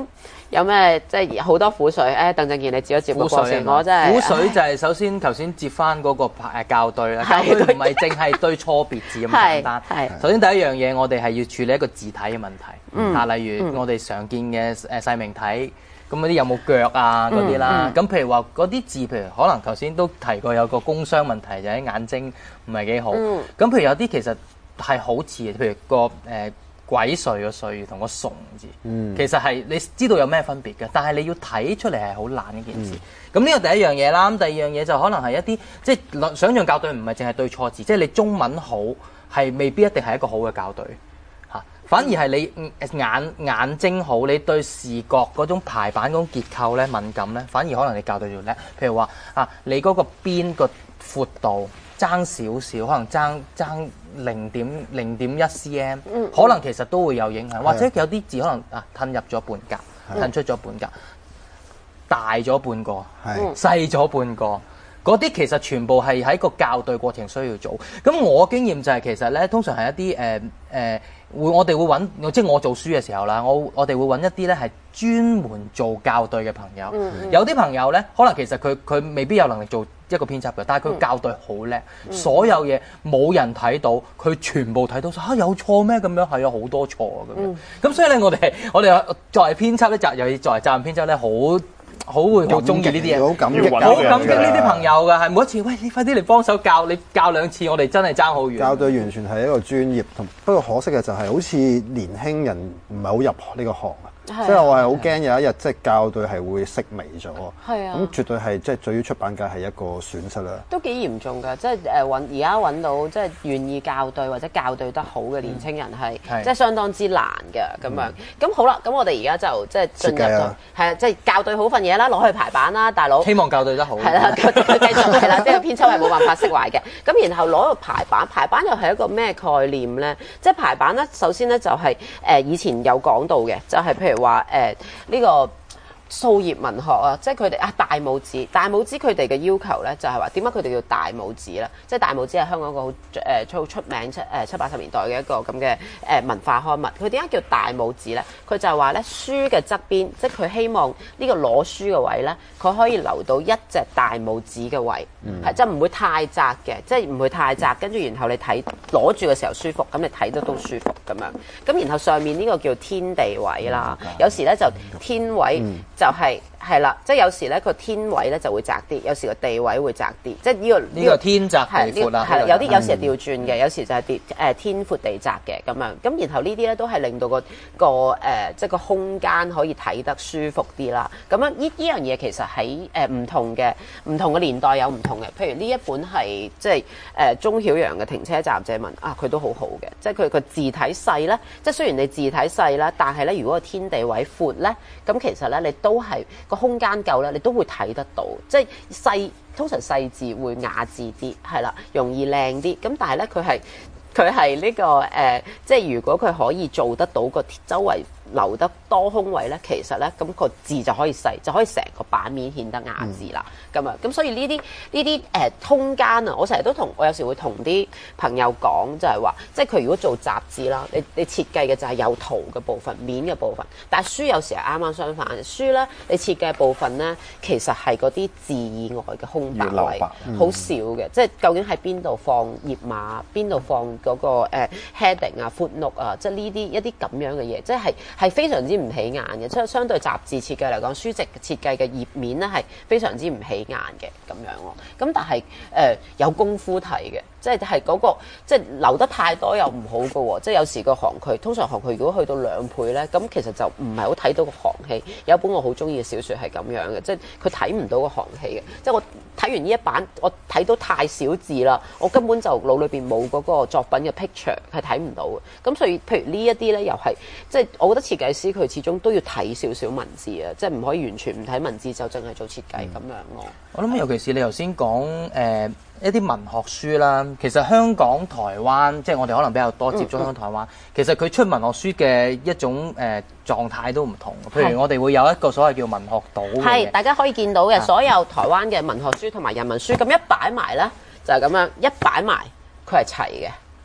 Speaker 1: 有咩即係好多苦水？誒，鄧正健你接一接個波先，我真係
Speaker 3: 苦水就係首先頭先接翻嗰個誒校對啦，校對唔係淨係對錯別字咁簡單。首先第一樣嘢，我哋係要處理一個字體嘅問題。嗯。啊，例如我哋常見嘅誒細明體，咁嗰啲有冇腳啊嗰啲啦。咁譬如話嗰啲字，譬如可能頭先都提過有個工傷問題，就喺眼睛唔係幾好。咁譬如有啲其實係好似嘅，譬如個誒。鬼祟個祟同個崇字，嗯、其實係你知道有咩分別嘅，但係你要睇出嚟係好難一件事。咁呢、嗯、個第一樣嘢啦，咁第二樣嘢就可能係一啲即係想像校對唔係淨係對錯字，即係你中文好係未必一定係一個好嘅校對嚇，反而係你眼眼睛好，你對視覺嗰種排版嗰種結構咧敏感咧，反而可能你校對要叻。譬如話啊，你嗰個邊個闊度爭少少，可能爭爭零點零點一 cm，嗯、可能其實都會有影響，或者有啲字可能啊褪入咗半格，褪出咗半格，大咗半個，細咗半個，嗰啲其實全部係喺個校對過程需要做。咁我經驗就係其實咧，通常係一啲誒誒會我哋會揾，即係我做書嘅時候啦，我我哋會揾一啲咧係專門做校對嘅朋友。嗯嗯、有啲朋友咧，可能其實佢佢未必有能力做一個編輯嘅，但係佢校對好叻，嗯、所有嘢冇人睇到，佢全部睇到嚇、啊、有錯咩？咁樣係有好多錯咁樣。咁、嗯、所以咧，我哋我哋作為編輯咧，就尤其作為責任編輯咧，好好會好中意呢啲嘢，
Speaker 2: 好感激，
Speaker 3: 好感激呢啲朋友㗎。係每一次，喂，你快啲嚟幫手教，你教兩次，我哋真係爭好遠。
Speaker 2: 校對完全係一個專業，同不過可惜嘅就係好似年輕人唔係好入呢個行啊。即係我係好驚有一日即係校對係會式微咗，係啊，咁絕對係即係對於出版界係一個損失啦。都幾嚴重㗎，即係誒揾而家揾到即係願意校對或者校對得好嘅年青人係、嗯、即係相當之難嘅咁樣。咁、嗯、好啦，咁我哋而家就即係進入咗係啊，即係校對好份嘢啦，攞去排版啦，大佬。希望校對得好。係啦，佢繼續係啦，即係編輯係冇辦法釋懷嘅。咁然後攞去排版，排版又係一個咩概念咧？即係排版咧，首先咧就係、是、誒、呃、以前有講到嘅，就係、是、譬如話誒呢個數頁文學啊，即係佢哋啊大拇指，大拇指佢哋嘅要求咧就係話點解佢哋叫大拇指咧？即係大拇指係香港一個好誒好出名七誒七八十年代嘅一個咁嘅誒文化刊物。佢點解叫大拇指咧？佢就係話咧書嘅側邊，即係佢希望呢個攞書嘅位咧，佢可以留到一隻大拇指嘅位，係即係唔會太窄嘅，即係唔會太窄。跟住然後你睇攞住嘅時候舒服，咁你睇得都舒服咁樣。咁然後上面呢個叫天地位啦，有時咧就天位。就係係啦，即係有時咧個天位咧就會窄啲，有時個地位會窄啲，即係呢個呢個天窄地闊啦。係啦，有啲有時係調轉嘅，有時就係跌誒天闊地窄嘅咁樣。咁然後呢啲咧都係令到個個誒即係個空間可以睇得舒服啲啦。咁樣呢呢樣嘢其實喺誒唔同嘅唔同嘅年代有唔同嘅。譬如呢一本係即係誒鍾曉陽嘅停車站借問啊，佢都好好嘅，即係佢個字體細咧，即係雖然你字體細啦，但係咧如果個天地位闊咧，咁其實咧你都係個空間夠咧，你都會睇得到，即係細通常細字會雅致啲，係啦，容易靚啲。咁但係咧，佢係佢係呢個誒、呃，即係如果佢可以做得到個周圍留得多空位咧，其實咧咁個字就可以細，就可以成個版面顯得雅致啦。咁啊、嗯，咁所以呢啲呢啲誒空間啊，我成日都同我有時會同啲朋友講，就係話，即係佢如果做雜誌啦，你你設計嘅就係有圖嘅部分、面嘅部分，但係書有時係啱啱相反，書咧你設計嘅部分咧，其實係嗰啲字以外嘅空白位，好、嗯、少嘅，即係究竟喺邊度放頁碼，邊度放嗰、嗰個、呃、heading 啊、footnote 啊，即係呢啲一啲咁樣嘅嘢，即係。係非常之唔起眼嘅，即係相對雜誌設計嚟講，書籍設計嘅頁面咧係非常之唔起眼嘅咁樣咯。咁但係誒、呃、有功夫睇嘅，即係係嗰個即係留得太多又唔好嘅喎。即係有時個行距，通常行距如果去到兩倍咧，咁其實就唔係好睇到個行氣。有一本我好中意嘅小説係咁樣嘅，即係佢睇唔到個行氣嘅。即係我睇完呢一版，我睇到太少字啦，我根本就腦裏邊冇嗰個作品嘅 picture 係睇唔到嘅。咁所以譬如呢一啲咧，又係即係我覺得。設計師佢始終都要睇少少文字啊，即係唔可以完全唔睇文字就淨係做設計咁樣咯。
Speaker 3: 我諗尤其是你頭先講誒一啲文學書啦，其實香港、台灣即係我哋可能比較多接觸香港、台灣，嗯嗯、其實佢出文學書嘅一種誒、呃、狀態都唔同。譬如我哋會有一個所謂叫文學島，
Speaker 1: 係大家可以見到嘅所有台灣嘅文學書同埋人文書咁一擺埋咧，就係咁樣一擺埋，佢係齊嘅。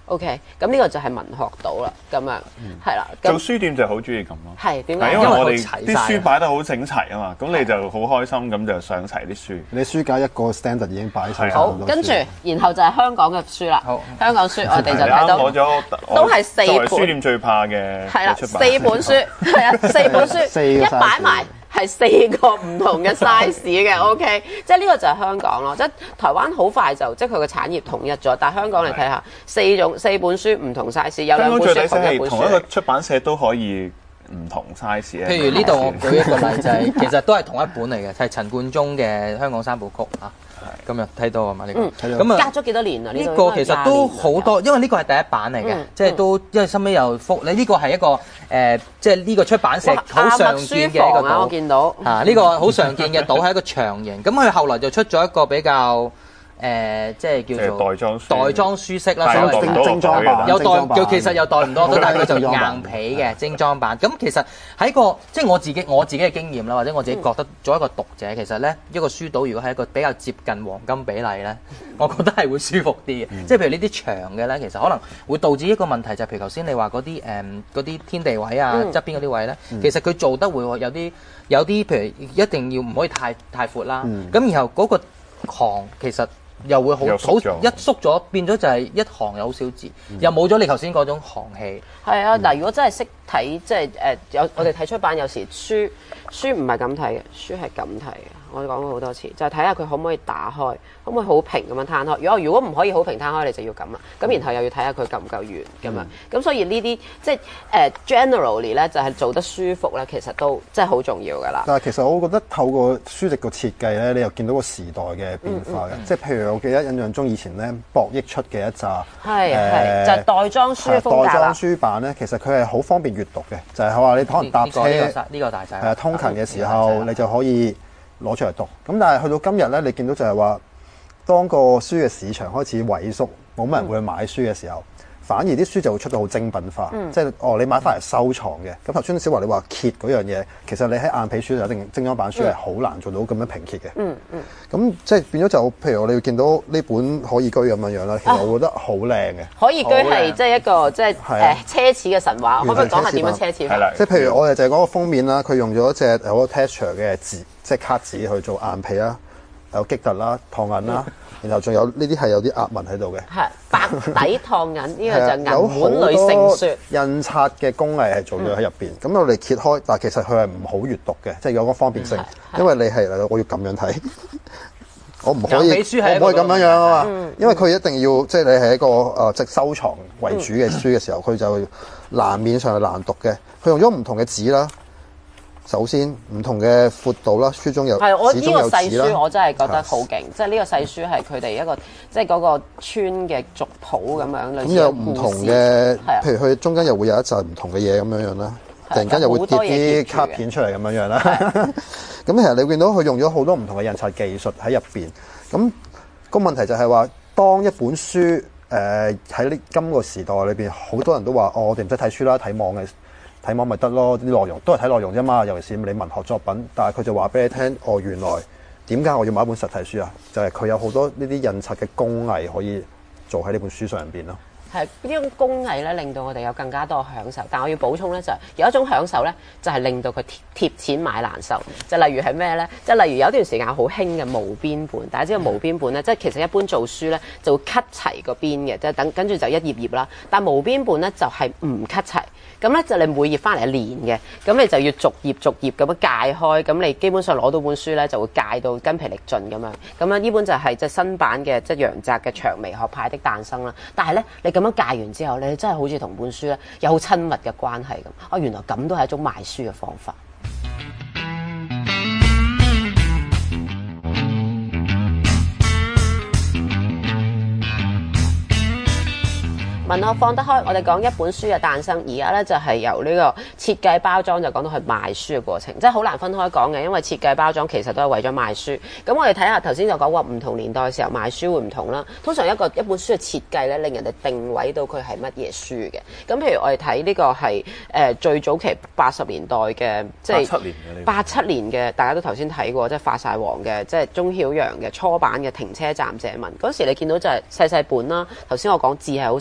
Speaker 1: OK， 咁呢個就係文學島啦，咁樣係啦。
Speaker 4: 做書店就好中意咁咯。
Speaker 1: 係點解？
Speaker 4: 因為我哋
Speaker 3: 因為佢齊
Speaker 4: 啲
Speaker 3: 晒
Speaker 4: 書擺得好整齊啊嘛，咁你就好開心咁就上齊啲書。
Speaker 2: 你書架一個 standard 已經擺晒
Speaker 1: 好，
Speaker 2: 咁多書
Speaker 1: 跟住然後就係香港嘅書啦。
Speaker 3: 好
Speaker 1: 香港書我哋就
Speaker 4: 係
Speaker 1: 睇到
Speaker 4: 啱攞咗，
Speaker 1: 都係四
Speaker 4: 作為
Speaker 1: 本
Speaker 4: 書店最怕嘅
Speaker 1: 係啦，
Speaker 4: 嘅出
Speaker 1: 四
Speaker 4: 版
Speaker 1: 本書係啊，四本書
Speaker 2: 四個
Speaker 1: 一
Speaker 2: size
Speaker 1: 擺埋。係四個唔同嘅 size 嘅，OK，即係呢個就係香港咯。即係台灣好快就即係佢個產業統一咗，但係香港嚟睇下四種四本書唔同 size，有兩本書
Speaker 4: 香港最抵死
Speaker 1: 同一本
Speaker 4: 係同一個
Speaker 1: 書。
Speaker 4: 出版社都可以唔同 size 嘅。
Speaker 3: 譬如呢度我舉一個例就係、其實都係同一本嚟嘅，係陳冠中嘅《香港三部曲》啊。今日睇到啊嘛呢個，
Speaker 1: 嗯
Speaker 3: 咁啊
Speaker 1: 隔咗幾多年啊？
Speaker 3: 呢個其實都好多，因為呢個係第一版嚟嘅，
Speaker 1: 嗯
Speaker 3: 即係都因為收尾又復你呢個係一個誒，即係呢個出版社
Speaker 1: 哇
Speaker 3: 好常見嘅一個
Speaker 1: 亞墨書房啊，我
Speaker 3: 島
Speaker 1: 見到
Speaker 3: 啊，呢個好常見嘅島係一個長形，咁佢後來就出咗一個比較誒，即係叫做
Speaker 4: 即係袋裝書
Speaker 3: 袋裝書式啦，
Speaker 4: 但係
Speaker 3: 所謂嘅
Speaker 4: 有袋唔到
Speaker 2: 精裝版
Speaker 3: 有
Speaker 2: 精裝版
Speaker 3: 袋，其實有袋唔多，但係佢就
Speaker 2: 精裝版
Speaker 3: 硬皮嘅精裝版。咁其實喺個即係我自己我自己嘅經驗啦，或者我自己覺得做一個讀者，其實咧一個書島如果係一個比較接近黃金比例咧，我覺得係會舒服啲嘅。即係譬如呢啲長嘅咧，其實可能會導致一個問題，就係譬如頭先你話嗰啲誒嗰啲天地位啊，側邊嗰啲位咧，其實佢做得會有啲有啲譬如一定要唔可以太太闊啦。咁然後嗰個行其實又會好好
Speaker 4: 又縮咗
Speaker 3: 一縮咗，變咗就係一行有好少字，又冇咗你頭先嗰種行氣。
Speaker 1: 係啊，嗱，如果真係識睇，即係誒有我哋睇出版有時書書唔係咁睇嘅，書係咁睇嘅。我講過好多次，就係睇下佢可唔可以打開，可唔可以好平咁樣攤開。如果如果唔可以好平攤開，你就要咁啦。咁然後又要睇下佢夠唔夠圓咁樣。咁所以呢啲即係誒 generally 咧，就係做得舒服咧，其實都真係好重要㗎啦。
Speaker 2: 但係其實我覺得透過書籍個設計咧，你又見到個時代嘅變化嘅。即係譬如我記得印象中以前咧，博益出嘅一紮
Speaker 1: 係係
Speaker 2: 誒
Speaker 1: 就係袋裝書風格啦
Speaker 2: 袋裝。書版咧，其實佢係好方便閱讀嘅，就係話你可能搭車
Speaker 3: 呢個呢個呢個大仔
Speaker 2: 係啊通勤嘅時候，你就可以攞出嚟讀。咁但係去到今日咧，你見到就係話，當個書嘅市場開始萎縮，冇乜人會去買書嘅時候，反而啲書就會出到好精品化，即係哦，你買翻嚟收藏嘅。咁頭先小華你話揭嗰樣嘢，其實你喺硬皮書就一定精裝版書係好難做到咁樣平揭嘅。
Speaker 1: 嗯嗯。
Speaker 2: 咁即係變咗就，譬如我哋會見到呢本可以居咁樣樣啦，其實我覺得好靚嘅。
Speaker 1: 可以居係即係一個即係誒
Speaker 2: 係啊
Speaker 1: 奢侈嘅神話，可唔可以講下點樣奢侈法？
Speaker 4: 係啦，
Speaker 2: 即係譬如我哋就係嗰個封面啦，佢用咗一隻有個 texture 嘅紙，即係卡紙去做硬皮啦，有激突啦、燙銀啦，然後仲有呢啲係有啲壓紋喺度嘅。
Speaker 1: 係白底燙銀，呢個就係
Speaker 2: 有好
Speaker 1: 銀碗裏
Speaker 2: 多
Speaker 1: 勝雪。
Speaker 2: 印刷嘅工藝係做咗喺入邊。咁、我哋揭開，但係其實佢係唔好閱讀嘅，即係有個方便性，因為你係我要咁樣睇。我唔可以，
Speaker 3: 硬皮書係一個
Speaker 2: 我唔可以咁樣樣啊嘛，因為佢一定要即係你係一個誒即係收藏為主嘅書嘅時候，佢就難免上係難讀嘅。佢用咗唔同嘅紙啦，首先唔同嘅闊度啦，書中有
Speaker 1: 係我
Speaker 2: 紙中有
Speaker 1: 呢個細
Speaker 2: 紙啦。
Speaker 1: 書，我真係覺得好勁，即係呢個細書係佢哋一個即係嗰個村嘅族譜咁樣，類
Speaker 2: 咁
Speaker 1: 似
Speaker 2: 有唔同嘅
Speaker 1: 係啊，
Speaker 2: 譬如佢中間又會有一陣唔同嘅嘢咁樣樣啦，
Speaker 1: 係
Speaker 2: 突然間又會
Speaker 1: 有好多
Speaker 2: 貼啲
Speaker 1: 嘢貼住嘅
Speaker 2: 卡片出嚟咁樣樣啦。咁其實你見到佢用咗好多唔同嘅印刷技術喺入邊。咁個問題就係話，當一本書誒喺呢今個時代裏邊，好多人都話：哦，我哋唔使睇書啦，睇網嘅睇網咪得咯，啲內容都係睇內容啫嘛。尤其是你文學作品，但係佢就話俾你聽：哦，原來點解我要買一本實體書啊？就係、是、佢有好多呢啲印刷嘅工藝可以做喺呢本書上邊咯。
Speaker 1: 係呢種工藝咧，令到我哋有更加多享受。但我要補充咧，就係、有一種享受咧，就係、係、令到佢貼貼錢買難受。就例如係咩咧？即係例如有段時間好興嘅毛邊本，大家知道毛邊本咧，即係其實一般做書咧就會 cut 齊個邊嘅，即係等跟住就一頁頁啦。但毛邊本咧就係唔 cut 齊，咁咧就你每頁翻嚟連嘅，咁你就要逐頁逐頁咁樣界開，咁你基本上攞到本書咧就會界到筋疲力盡咁樣。咁樣呢本就係即係新版嘅即係楊澤嘅《薔薇學派的誕生》啦。但係咧你咁樣界完之後，你真係好似同本書咧有好親密嘅關係咁。哦，原來咁都係一種賣書嘅方法。文學放得開，我哋講一本書嘅誕生，而家咧就係由呢個設計包裝就講到去賣書嘅過程，即係好難分開講嘅，因為設計包裝其實都係為咗賣書。咁我哋睇下頭先就講過唔同年代嘅時候賣書會唔同啦。通常一個一本書嘅設計咧，令人哋定位到佢係乜嘢書嘅。咁譬如我哋睇呢個係誒、呃、最早期八十年代嘅，即係
Speaker 4: 八七年嘅呢個
Speaker 1: 八七年嘅，大家都頭先睇過，即係發晒黃嘅，即係鐘曉陽嘅初版嘅停車站借問。嗰時你見到就係細細本啦。頭先我講字係好細嘅，但係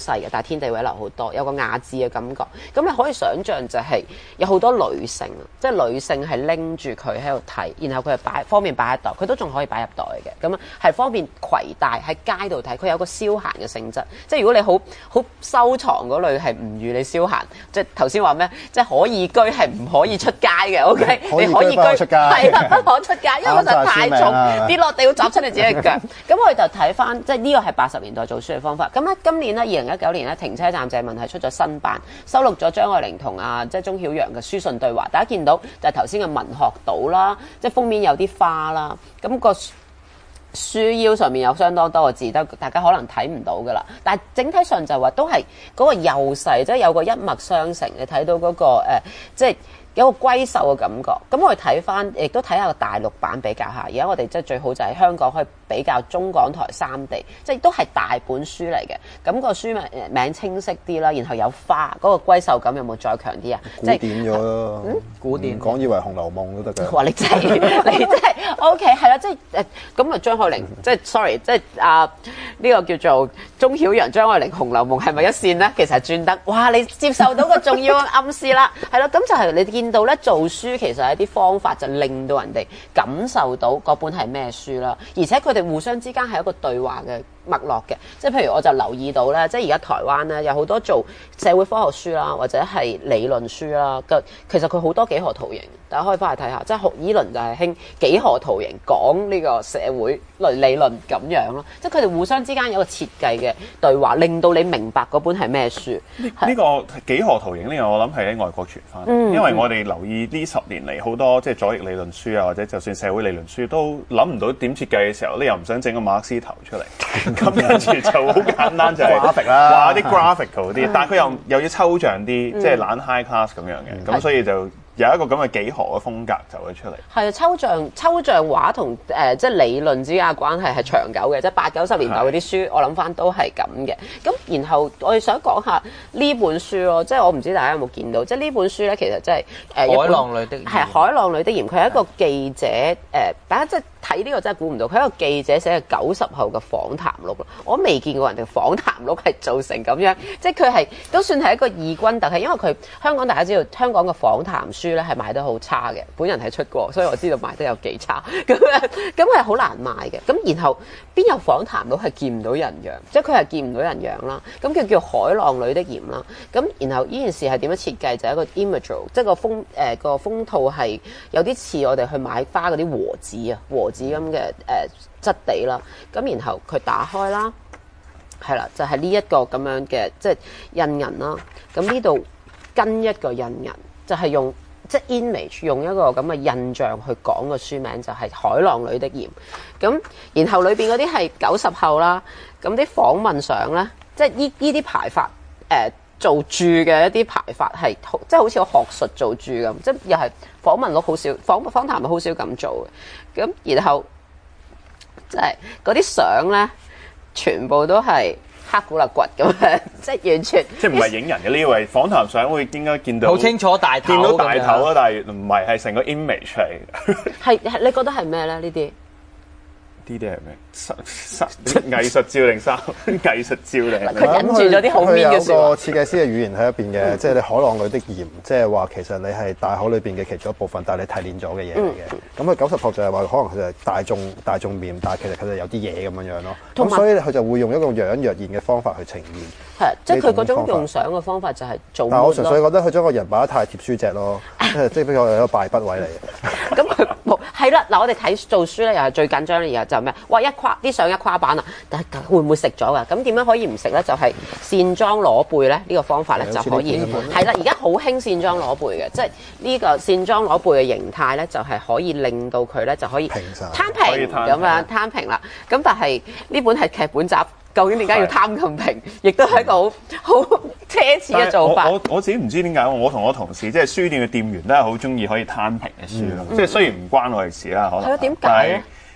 Speaker 1: 天地會流好多，有個雅致嘅感覺。咁你可以想像就係有好多女性，即係女性係拎住佢喺度睇，然後佢係擺方便擺喺袋，佢都仲可以擺入袋嘅，咁啊係方便攜帶喺街度睇，佢有個消閒嘅性質。即係如果你好好收藏嗰類係唔預你消閒，即係頭先話咩？即係可以居係唔可以出街嘅 ，OK？你可以居係啦，不可出街，因為嗰陣太重，跌落地會砸親你自己嘅腳。咁我哋就睇翻，即係呢個係八十年代做書嘅方法。咁咧今年咧二零一九年咧停車站借問題出咗新版，收錄咗張愛玲同啊即係鍾曉陽嘅書信對話。大家見到就係頭先嘅文學島啦，即係封面有啲花啦，咁、那個。書腰上面有相當多嘅字，都大家可能睇唔到噶啦。但係整體上就話都係嗰個幼細，即係有個一脈相承。你睇到嗰、那個、呃、即係有個閨秀嘅感覺。咁我哋睇翻，亦都睇下個大陸版比較下。而家我哋即係最好就係香港可以比較中港台三地，即係都係大本書嚟嘅。咁、那個書名名清晰啲啦，然後有花，嗰、那個閨秀感有冇再強啲啊？
Speaker 2: 古典咗咯，
Speaker 1: 嗯，
Speaker 2: 古典講以為《紅樓夢》都得㗎。
Speaker 1: 哇！你真係你真係 OK 係啦，即係誒咁啊張愛玲，即係 sorry，即係啊呢個叫做鍾曉陽、張愛玲《紅樓夢》係咪一線咧？其實係專登，哇！你接受到個重要嘅暗示啦，係咯，咁就係你見到咧做書其實係一啲方法，就令到人哋感受到嗰本係咩書啦，而且佢哋互相之間係一個對話嘅脈絡嘅，即係譬如我就留意到咧，即係而家台灣咧有好多做社會科學書啦，或者係理論書啦，其實佢好多幾何圖形，大家可以翻去睇下，即係學依輪就係興幾何圖形講呢個社會論理論咁樣咯，即係佢哋互相之間有一個設計嘅對話，令到你明白嗰本係咩書。呢、
Speaker 4: 這個幾何圖形呢個我諗係喺外國傳翻、嗯，因為我哋留意呢十年嚟好多即係左翼理論書啊，或者就算社會理論書都諗唔到點設計嘅時候，你又唔想整個馬克思頭出嚟。咁跟住就好簡單，就係畫啲 graphical 啲，但係佢又又要抽象啲，嗯、即係懶 high class 咁樣嘅，咁、嗯、所以就有一個咁嘅幾何嘅風格走咗出嚟。係啊，
Speaker 1: 抽象抽象畫同誒、呃、即係理論之間嘅關係係長久嘅，即係八九十年代嗰啲書，我諗翻都係咁嘅。咁然後我哋想講下呢本書咯，即係我唔知大家有冇見到，即係呢本書咧，其實即係誒
Speaker 3: 海浪裏的鹽
Speaker 1: 係海浪裏的鹽，佢係一個記者誒、呃，大家即係睇呢個真係估唔到，佢係一個記者寫嘅九十後嘅訪談錄咯。我未見過人哋訪談錄係做成咁樣，即係佢係都算係一個異軍突起，因為佢香港大家知道香港嘅訪談書咧係賣得好差嘅，本人係出過，所以我知道賣得有幾差，咁樣咁係好難賣嘅。咁然後邊有訪談到係見唔到人樣，即係佢係見唔到人樣啦。咁佢叫海浪裏的鹽啦。咁然後呢件事係點樣設計？就係、是、一個 image， 即係個封誒個封套係有啲似我哋去買花嗰啲和紙啊，和紙咁嘅誒質地啦。咁然後佢打開啦，係啦，就係呢一個咁樣嘅即係印銀啦。咁呢度跟一個印銀。就係、是、用即係 image 用一個咁嘅印象去講個書名，就係、是《海浪裏的鹽》。咁然後裏邊嗰啲係九十後啦，咁啲訪問相咧，即係依依啲排法誒、呃、做注嘅一啲排法係即係好似個學術做注咁，即係又係訪問錄好少訪訪談好少咁做嘅。咁然後即係嗰啲相咧，全部都係黑古勒骨咁樣，即係完全
Speaker 4: 即係唔係影人嘅呢位訪談相會應該見到
Speaker 3: 好清楚大頭，
Speaker 4: 見到大頭啊，但係唔係係成個 image 嚟嘅。
Speaker 1: 係係你覺得係咩咧？呢啲
Speaker 4: 呢啲係咩？藝術照定衫？藝術照定？
Speaker 1: 佢忍住咗啲好 mean 嘅説話。
Speaker 2: 佢有個設計師嘅語言喺入邊嘅，即係你海浪裏的鹽，即係話其實你係大海裏邊嘅其中一部分，但係你提煉咗嘅嘢嚟嘅。咁佢九十後就係話，可能佢就係大眾大眾面，但係其實佢哋有啲嘢咁樣樣咯。咁所以佢就會用一個樣若現嘅方法去呈現。
Speaker 1: 係，即係佢嗰種用相嘅方法就係做。
Speaker 2: 但係我純粹覺得佢將個人擺得太貼書脊咯，即係比較係一個敗筆位嚟嘅。
Speaker 1: 咁佢冇係啦，嗱我哋睇做書咧，又係最緊張嘅，而家就咩？哇一跨啲相一跨版啊！但係會唔會食咗㗎？咁點樣可以唔食咧？就係、是、線裝攞背咧，呢、這個方法咧就可以係啦。而家好興線裝攞背嘅，即係呢個線裝攞背嘅形態咧，就係可以令到佢咧就可以攤平咁樣攤平啦。咁但係呢本係劇本集，究竟點解要攤咁平？亦都係一個好好奢侈嘅做法。
Speaker 4: 我我，我自己唔知點解，我同我同事即係書店嘅店員都係好中意可以攤平嘅書咯。即、嗯、係雖然唔關我哋事啦，可能。
Speaker 1: 係啊，點解咧？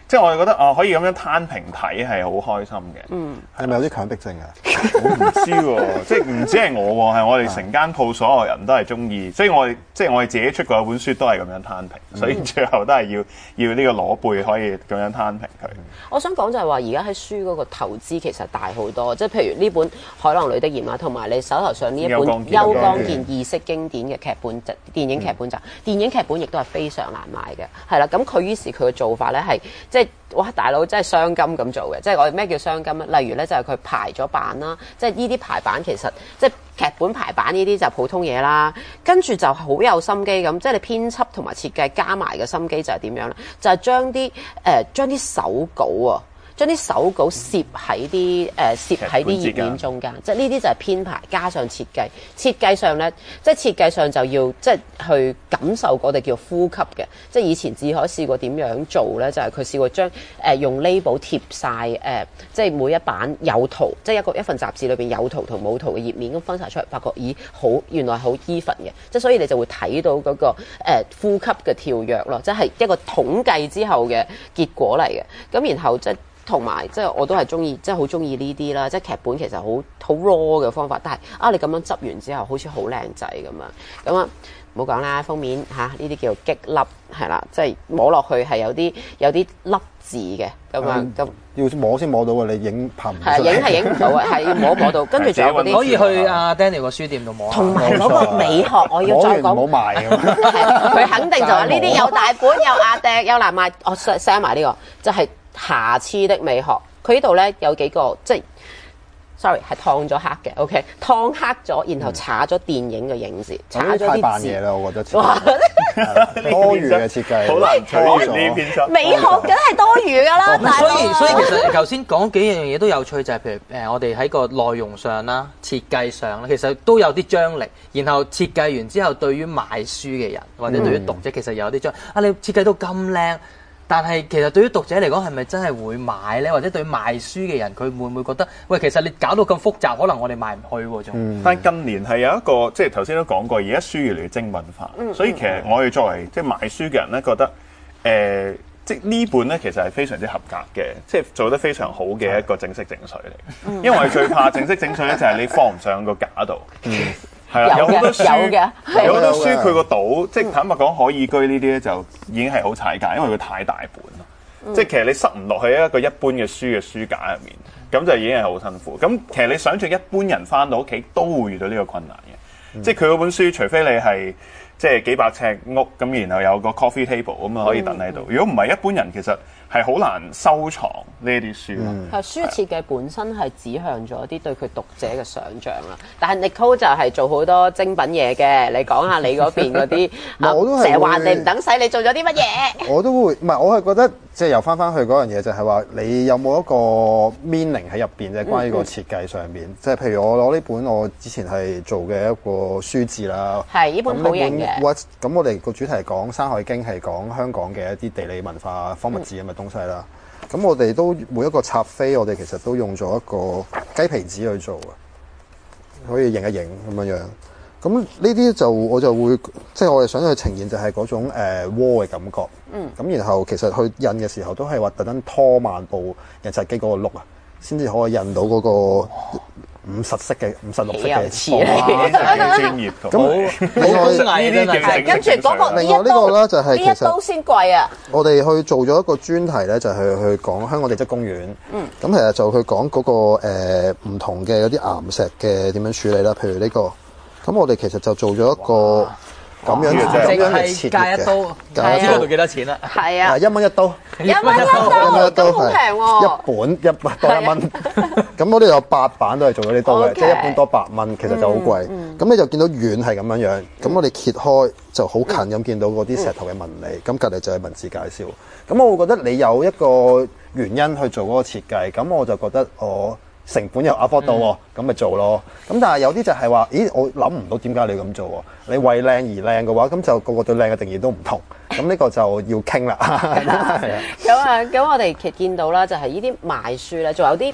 Speaker 4: 即係我哋覺得哦，可以咁樣攤平睇係好開心嘅。嗯，
Speaker 2: 係咪有啲強迫症啊？
Speaker 4: 我唔知喎，即係唔止係我喎，係我哋成間鋪所有人都係中意，所以我哋即係我哋自己出過一本書都係咁樣攤平，所以最後都係要要呢個攞背可以咁樣攤平佢。
Speaker 1: 我想講就係話，而家喺書嗰個投資其實大好多，即係譬如呢本《海浪裏的鹽》啊，同埋你手頭上呢一本《邱剛健異色經典》嘅劇本集、電影劇本集，電影劇本亦都係非常難買嘅，係啦。咁佢於是佢嘅做法咧係即係哇，大佬真係雙金咁做嘅，即係我哋咩叫雙金咧？例如咧就係佢排咗版啦，即係呢啲排版其實即係劇本排版呢啲就普通嘢啦，跟住就好有心機咁，即係你編輯同埋設計加埋嘅心機就係點樣咧？就係將啲誒將啲手稿啊。將啲手稿攝喺啲誒攝喺啲頁面中間，即係呢啲就係編排加上設計。設計上咧，即係設計上就要即係去感受我哋叫呼吸嘅。即係以前志海試過點樣做咧，就係、是、佢試過將誒、呃、用 label 貼晒誒、呃，即係每一版有圖，即係一個一份雜誌裏邊有圖同冇圖嘅頁面咁分晒出嚟，發覺咦好原來好 even 嘅，即係所以你就會睇到嗰、那個、呃、呼吸嘅跳躍咯，即係一個統計之後嘅結果嚟嘅。咁然後即係。同埋即係我都係中意，即係好中意呢啲啦。即係劇本其實好好 raw 嘅方法，但係啊，你咁樣執完之後，好似好靚仔咁樣。咁啊，唔好講啦，封面嚇呢啲叫激粒係啦，即係摸落去係有啲有啲粒字嘅咁樣咁。
Speaker 2: 要摸先摸到啊！你影拍唔到。
Speaker 1: 係影係影唔到啊，係要摸摸到。跟住仲有嗰啲
Speaker 3: 可以去阿 Daniel 個書店度摸。
Speaker 1: 同埋嗰個美學，我要再講。
Speaker 2: 唔好賣咁。
Speaker 1: 佢肯定就話呢啲有大本有壓笛有難賣。我 send 埋呢個就係。瑕疵的美學，佢呢度咧有幾個即係 ，sorry 係燙咗黑嘅 ，OK， 燙黑咗，然後搽咗電影嘅影子，搽咗啲字。嘢啦，
Speaker 2: 我覺得。哇！多餘嘅設計，
Speaker 4: 好難取悅呢篇輯。
Speaker 1: 美學梗係多餘㗎啦，
Speaker 3: 所以所以其實頭先講幾樣嘢都有趣，就係、是、譬如誒，我哋喺個內容上啦、設計上咧，其實都有啲張力。然後設計完之後，對於買書嘅人或者對於讀者，其實有啲張啊，你設計到咁靚。但係其實對於讀者嚟講係咪真係會買呢？或者對賣書嘅人佢會唔會覺得喂，其實你搞到咁複雜，可能我哋賣唔去喎仲。
Speaker 4: 嗯、但近年係有一個即係頭先都講過，而家書越嚟越精品化，嗯、所以其實我哋作為即係賣書嘅人咧，覺得誒、呃、即係呢本咧其實係非常之合格嘅，即係做得非常好嘅一個正式整水嚟。嗯、因為我哋最怕正式整水咧，就係你放唔上個架度。嗯係啦，有好多書，有好多書佢個島，即係坦白講，可以居呢啲咧就已經係好踩界，因為佢太大本啦。嗯、即係其實你塞唔落去一個一般嘅書嘅書架入面，咁就已經係好辛苦。咁其實你想象一般人翻到屋企都會遇到呢個困難嘅，嗯、即係佢嗰本書，除非你係即係幾百尺屋，咁然後有個 coffee table 咁啊可以等喺度。如果唔係，一般人其實係好難收藏呢啲書。係、
Speaker 1: 嗯、書設計本身係指向咗一啲對佢讀者嘅想像啦。但係 Nicole 就係做好多精品嘢嘅。你講下你嗰邊嗰啲，我都成日話你唔等使，你做咗啲乜嘢？我都會，
Speaker 2: 唔係我係覺得即係又翻翻去嗰樣嘢，就係話你有冇一個 meaning 喺入邊，就係關於個設計上面。即係、嗯、譬如我攞呢本我之前係做嘅一個書字啦，
Speaker 1: 係呢本好型嘅。
Speaker 2: 咁我哋個主題講《山海經》係講香港嘅一啲地理文化、方物志咁嘅東西啦。咁、嗯、我哋都每一個插飛，我哋其實都用咗一個雞皮紙去做嘅，可以影一影咁樣樣。咁呢啲就我就會即係我哋想去呈現就係嗰種誒窩嘅感覺。嗯。咁然後其實去印嘅時候都係話特登拖慢部印刷機嗰個碌啊，先至可以印到嗰、嗰個。五十色嘅五十六色嘅詞嚟嘅，
Speaker 4: 專業咁。
Speaker 2: 另外
Speaker 1: 呢啲跟住嗰個
Speaker 2: 另外呢個咧就係其實呢
Speaker 1: 一刀先貴啊！
Speaker 2: 我哋去做咗一個專題咧，就係去講香港地質公園。嗯。咁其實就去講嗰個誒唔同嘅有啲岩石嘅點樣處理啦。譬如呢個，咁我哋其實就做咗一個。咁樣咁樣係切嘅，
Speaker 3: 一刀，知道到幾多錢啦？
Speaker 1: 係啊，
Speaker 2: 一蚊一刀，
Speaker 1: 一蚊一刀，一刀好平喎，
Speaker 2: 一本一多一蚊。咁我哋有八版都係做咗呢刀嘅，即係一本多八蚊，其實就好貴。咁你就見到遠係咁樣樣，咁我哋揭開就好近咁見到嗰啲石頭嘅紋理，咁隔離就係文字介紹。咁我會覺得你有一個原因去做嗰個設計，咁我就覺得我。成本又 afford 到喎，咁咪、嗯、做咯。咁但係有啲就係話，咦，我諗唔到點解你咁做喎？你為靚而靚嘅話，咁就個個對靚嘅定義都唔同。咁呢個就要傾啦。係啊。
Speaker 1: 咁啊，咁我哋其實見到啦，就係呢啲賣書咧，仲有啲即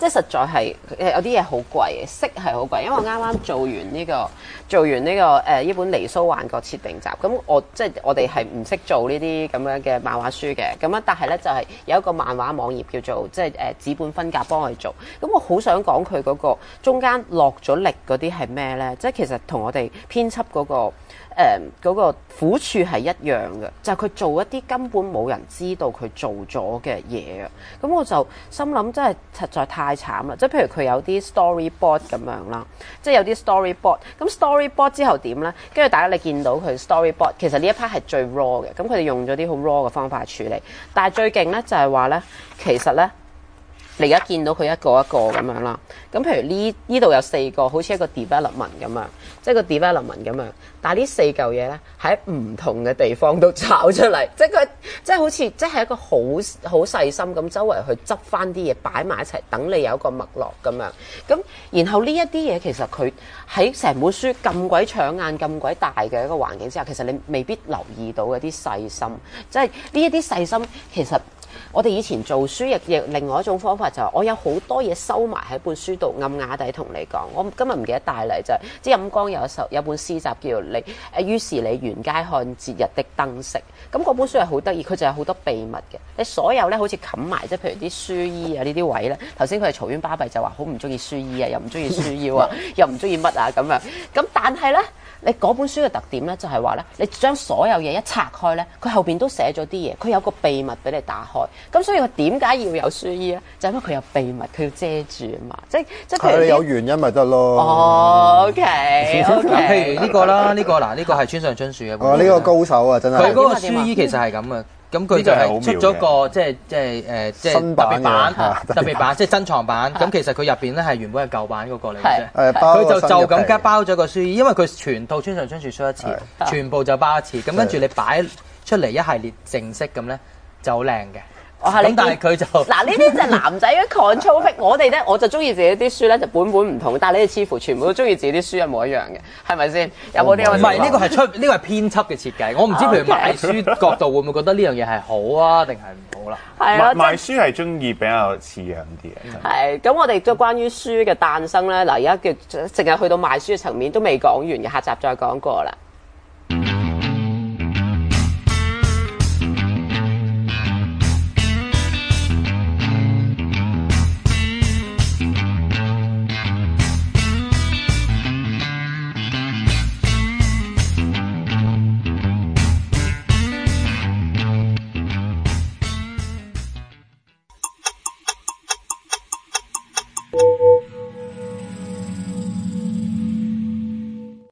Speaker 1: 即係實在係有啲嘢好貴嘅，色係好貴。因為我啱啱做完呢、這個做完呢、這個誒呢、呃、本《離騷幻覺設定集》，咁我即係我哋係唔識做呢啲咁樣嘅漫畫書嘅，咁啊但係咧就係、是、有一個漫畫網頁叫做即係誒紙本分隔幫我哋做，咁我好想講佢嗰個中間落咗力嗰啲係咩咧？即係其實同我哋編輯嗰個。誒嗰、呃那個苦處係一樣嘅，就係、是、佢做一啲根本冇人知道佢做咗嘅嘢啊！咁我就心諗真係實在太慘啦！即係譬如佢有啲 storyboard 咁樣啦，即係有啲 storyboard。咁 storyboard 之後點咧？跟住大家你見到佢 storyboard，其實呢一 part 係最 raw 嘅。咁佢哋用咗啲好 raw 嘅方法去處理，但係最勁咧就係話咧，其實咧。你而家見到佢一個一個咁樣啦，咁譬如呢呢度有四個，好似一個 development 咁樣，即係個 development 咁樣。但係呢四嚿嘢咧喺唔同嘅地方都炒出嚟，即係佢即係好似即係一個好好細心咁，周圍去執翻啲嘢擺埋一齊，等你有一個脈絡咁樣。咁然後呢一啲嘢其實佢喺成本書咁鬼搶眼、咁鬼大嘅一個環境之下，其實你未必留意到嗰啲細心，即係呢一啲細心其實。我哋以前做書亦亦另外一種方法就係我有好多嘢收埋喺本書度，暗啞底同你講。我今日唔記得帶嚟就係、是，即係飲光有一首有本詩集叫做你誒，於是你沿街看節日的燈飾。咁嗰本書係好得意，佢就有好多秘密嘅。你所有咧好似冚埋，即係譬如啲書衣啊呢啲位咧。頭先佢係嘈冤巴閉就話好唔中意書衣啊，又唔中意書腰啊，又唔中意乜啊咁樣。咁但係咧。你嗰本書嘅特點咧，就係話咧，你將所有嘢一拆開咧，佢後邊都寫咗啲嘢，佢有個秘密俾你打開。咁所以佢點解要有書衣咧？就係、因為佢有秘密，佢要遮住啊嘛。即即譬如
Speaker 2: 你有原因咪得咯。
Speaker 1: 哦 ，OK，OK。
Speaker 3: 譬如呢個啦，呢、呢個嗱，呢個係村上春樹嘅。
Speaker 2: 哦，呢、呢個高手啊，真係。
Speaker 3: 佢嗰個書衣其實係咁嘅。咁佢就係出咗個即係即係誒即係特別版，特別版即係珍藏版。咁其實佢入邊咧係原本係舊版嗰個嚟嘅啫。佢就就咁加包咗個書衣，因為佢全套村上春樹出一次，全部就包一次。咁跟住你擺出嚟一系列正式咁咧就好靚嘅。咁但係佢就
Speaker 1: 嗱呢啲就係男仔嘅 control pick，我哋咧我就中意自己啲書咧就本本唔同，但係你哋似乎全部都中意自己啲書一模一樣嘅，係咪先？有冇啲咁？
Speaker 3: 唔係呢個係出呢個係編輯嘅設計，我唔知譬如賣書角度會唔會覺得呢樣嘢係好啊，定係唔好啦？
Speaker 1: 係咯，
Speaker 4: 賣書係中意比較似樣啲嘅。
Speaker 1: 係咁，我哋都關於書嘅誕生咧，嗱而家嘅淨係去到賣書嘅層面都未講完嘅，下集再講過啦。you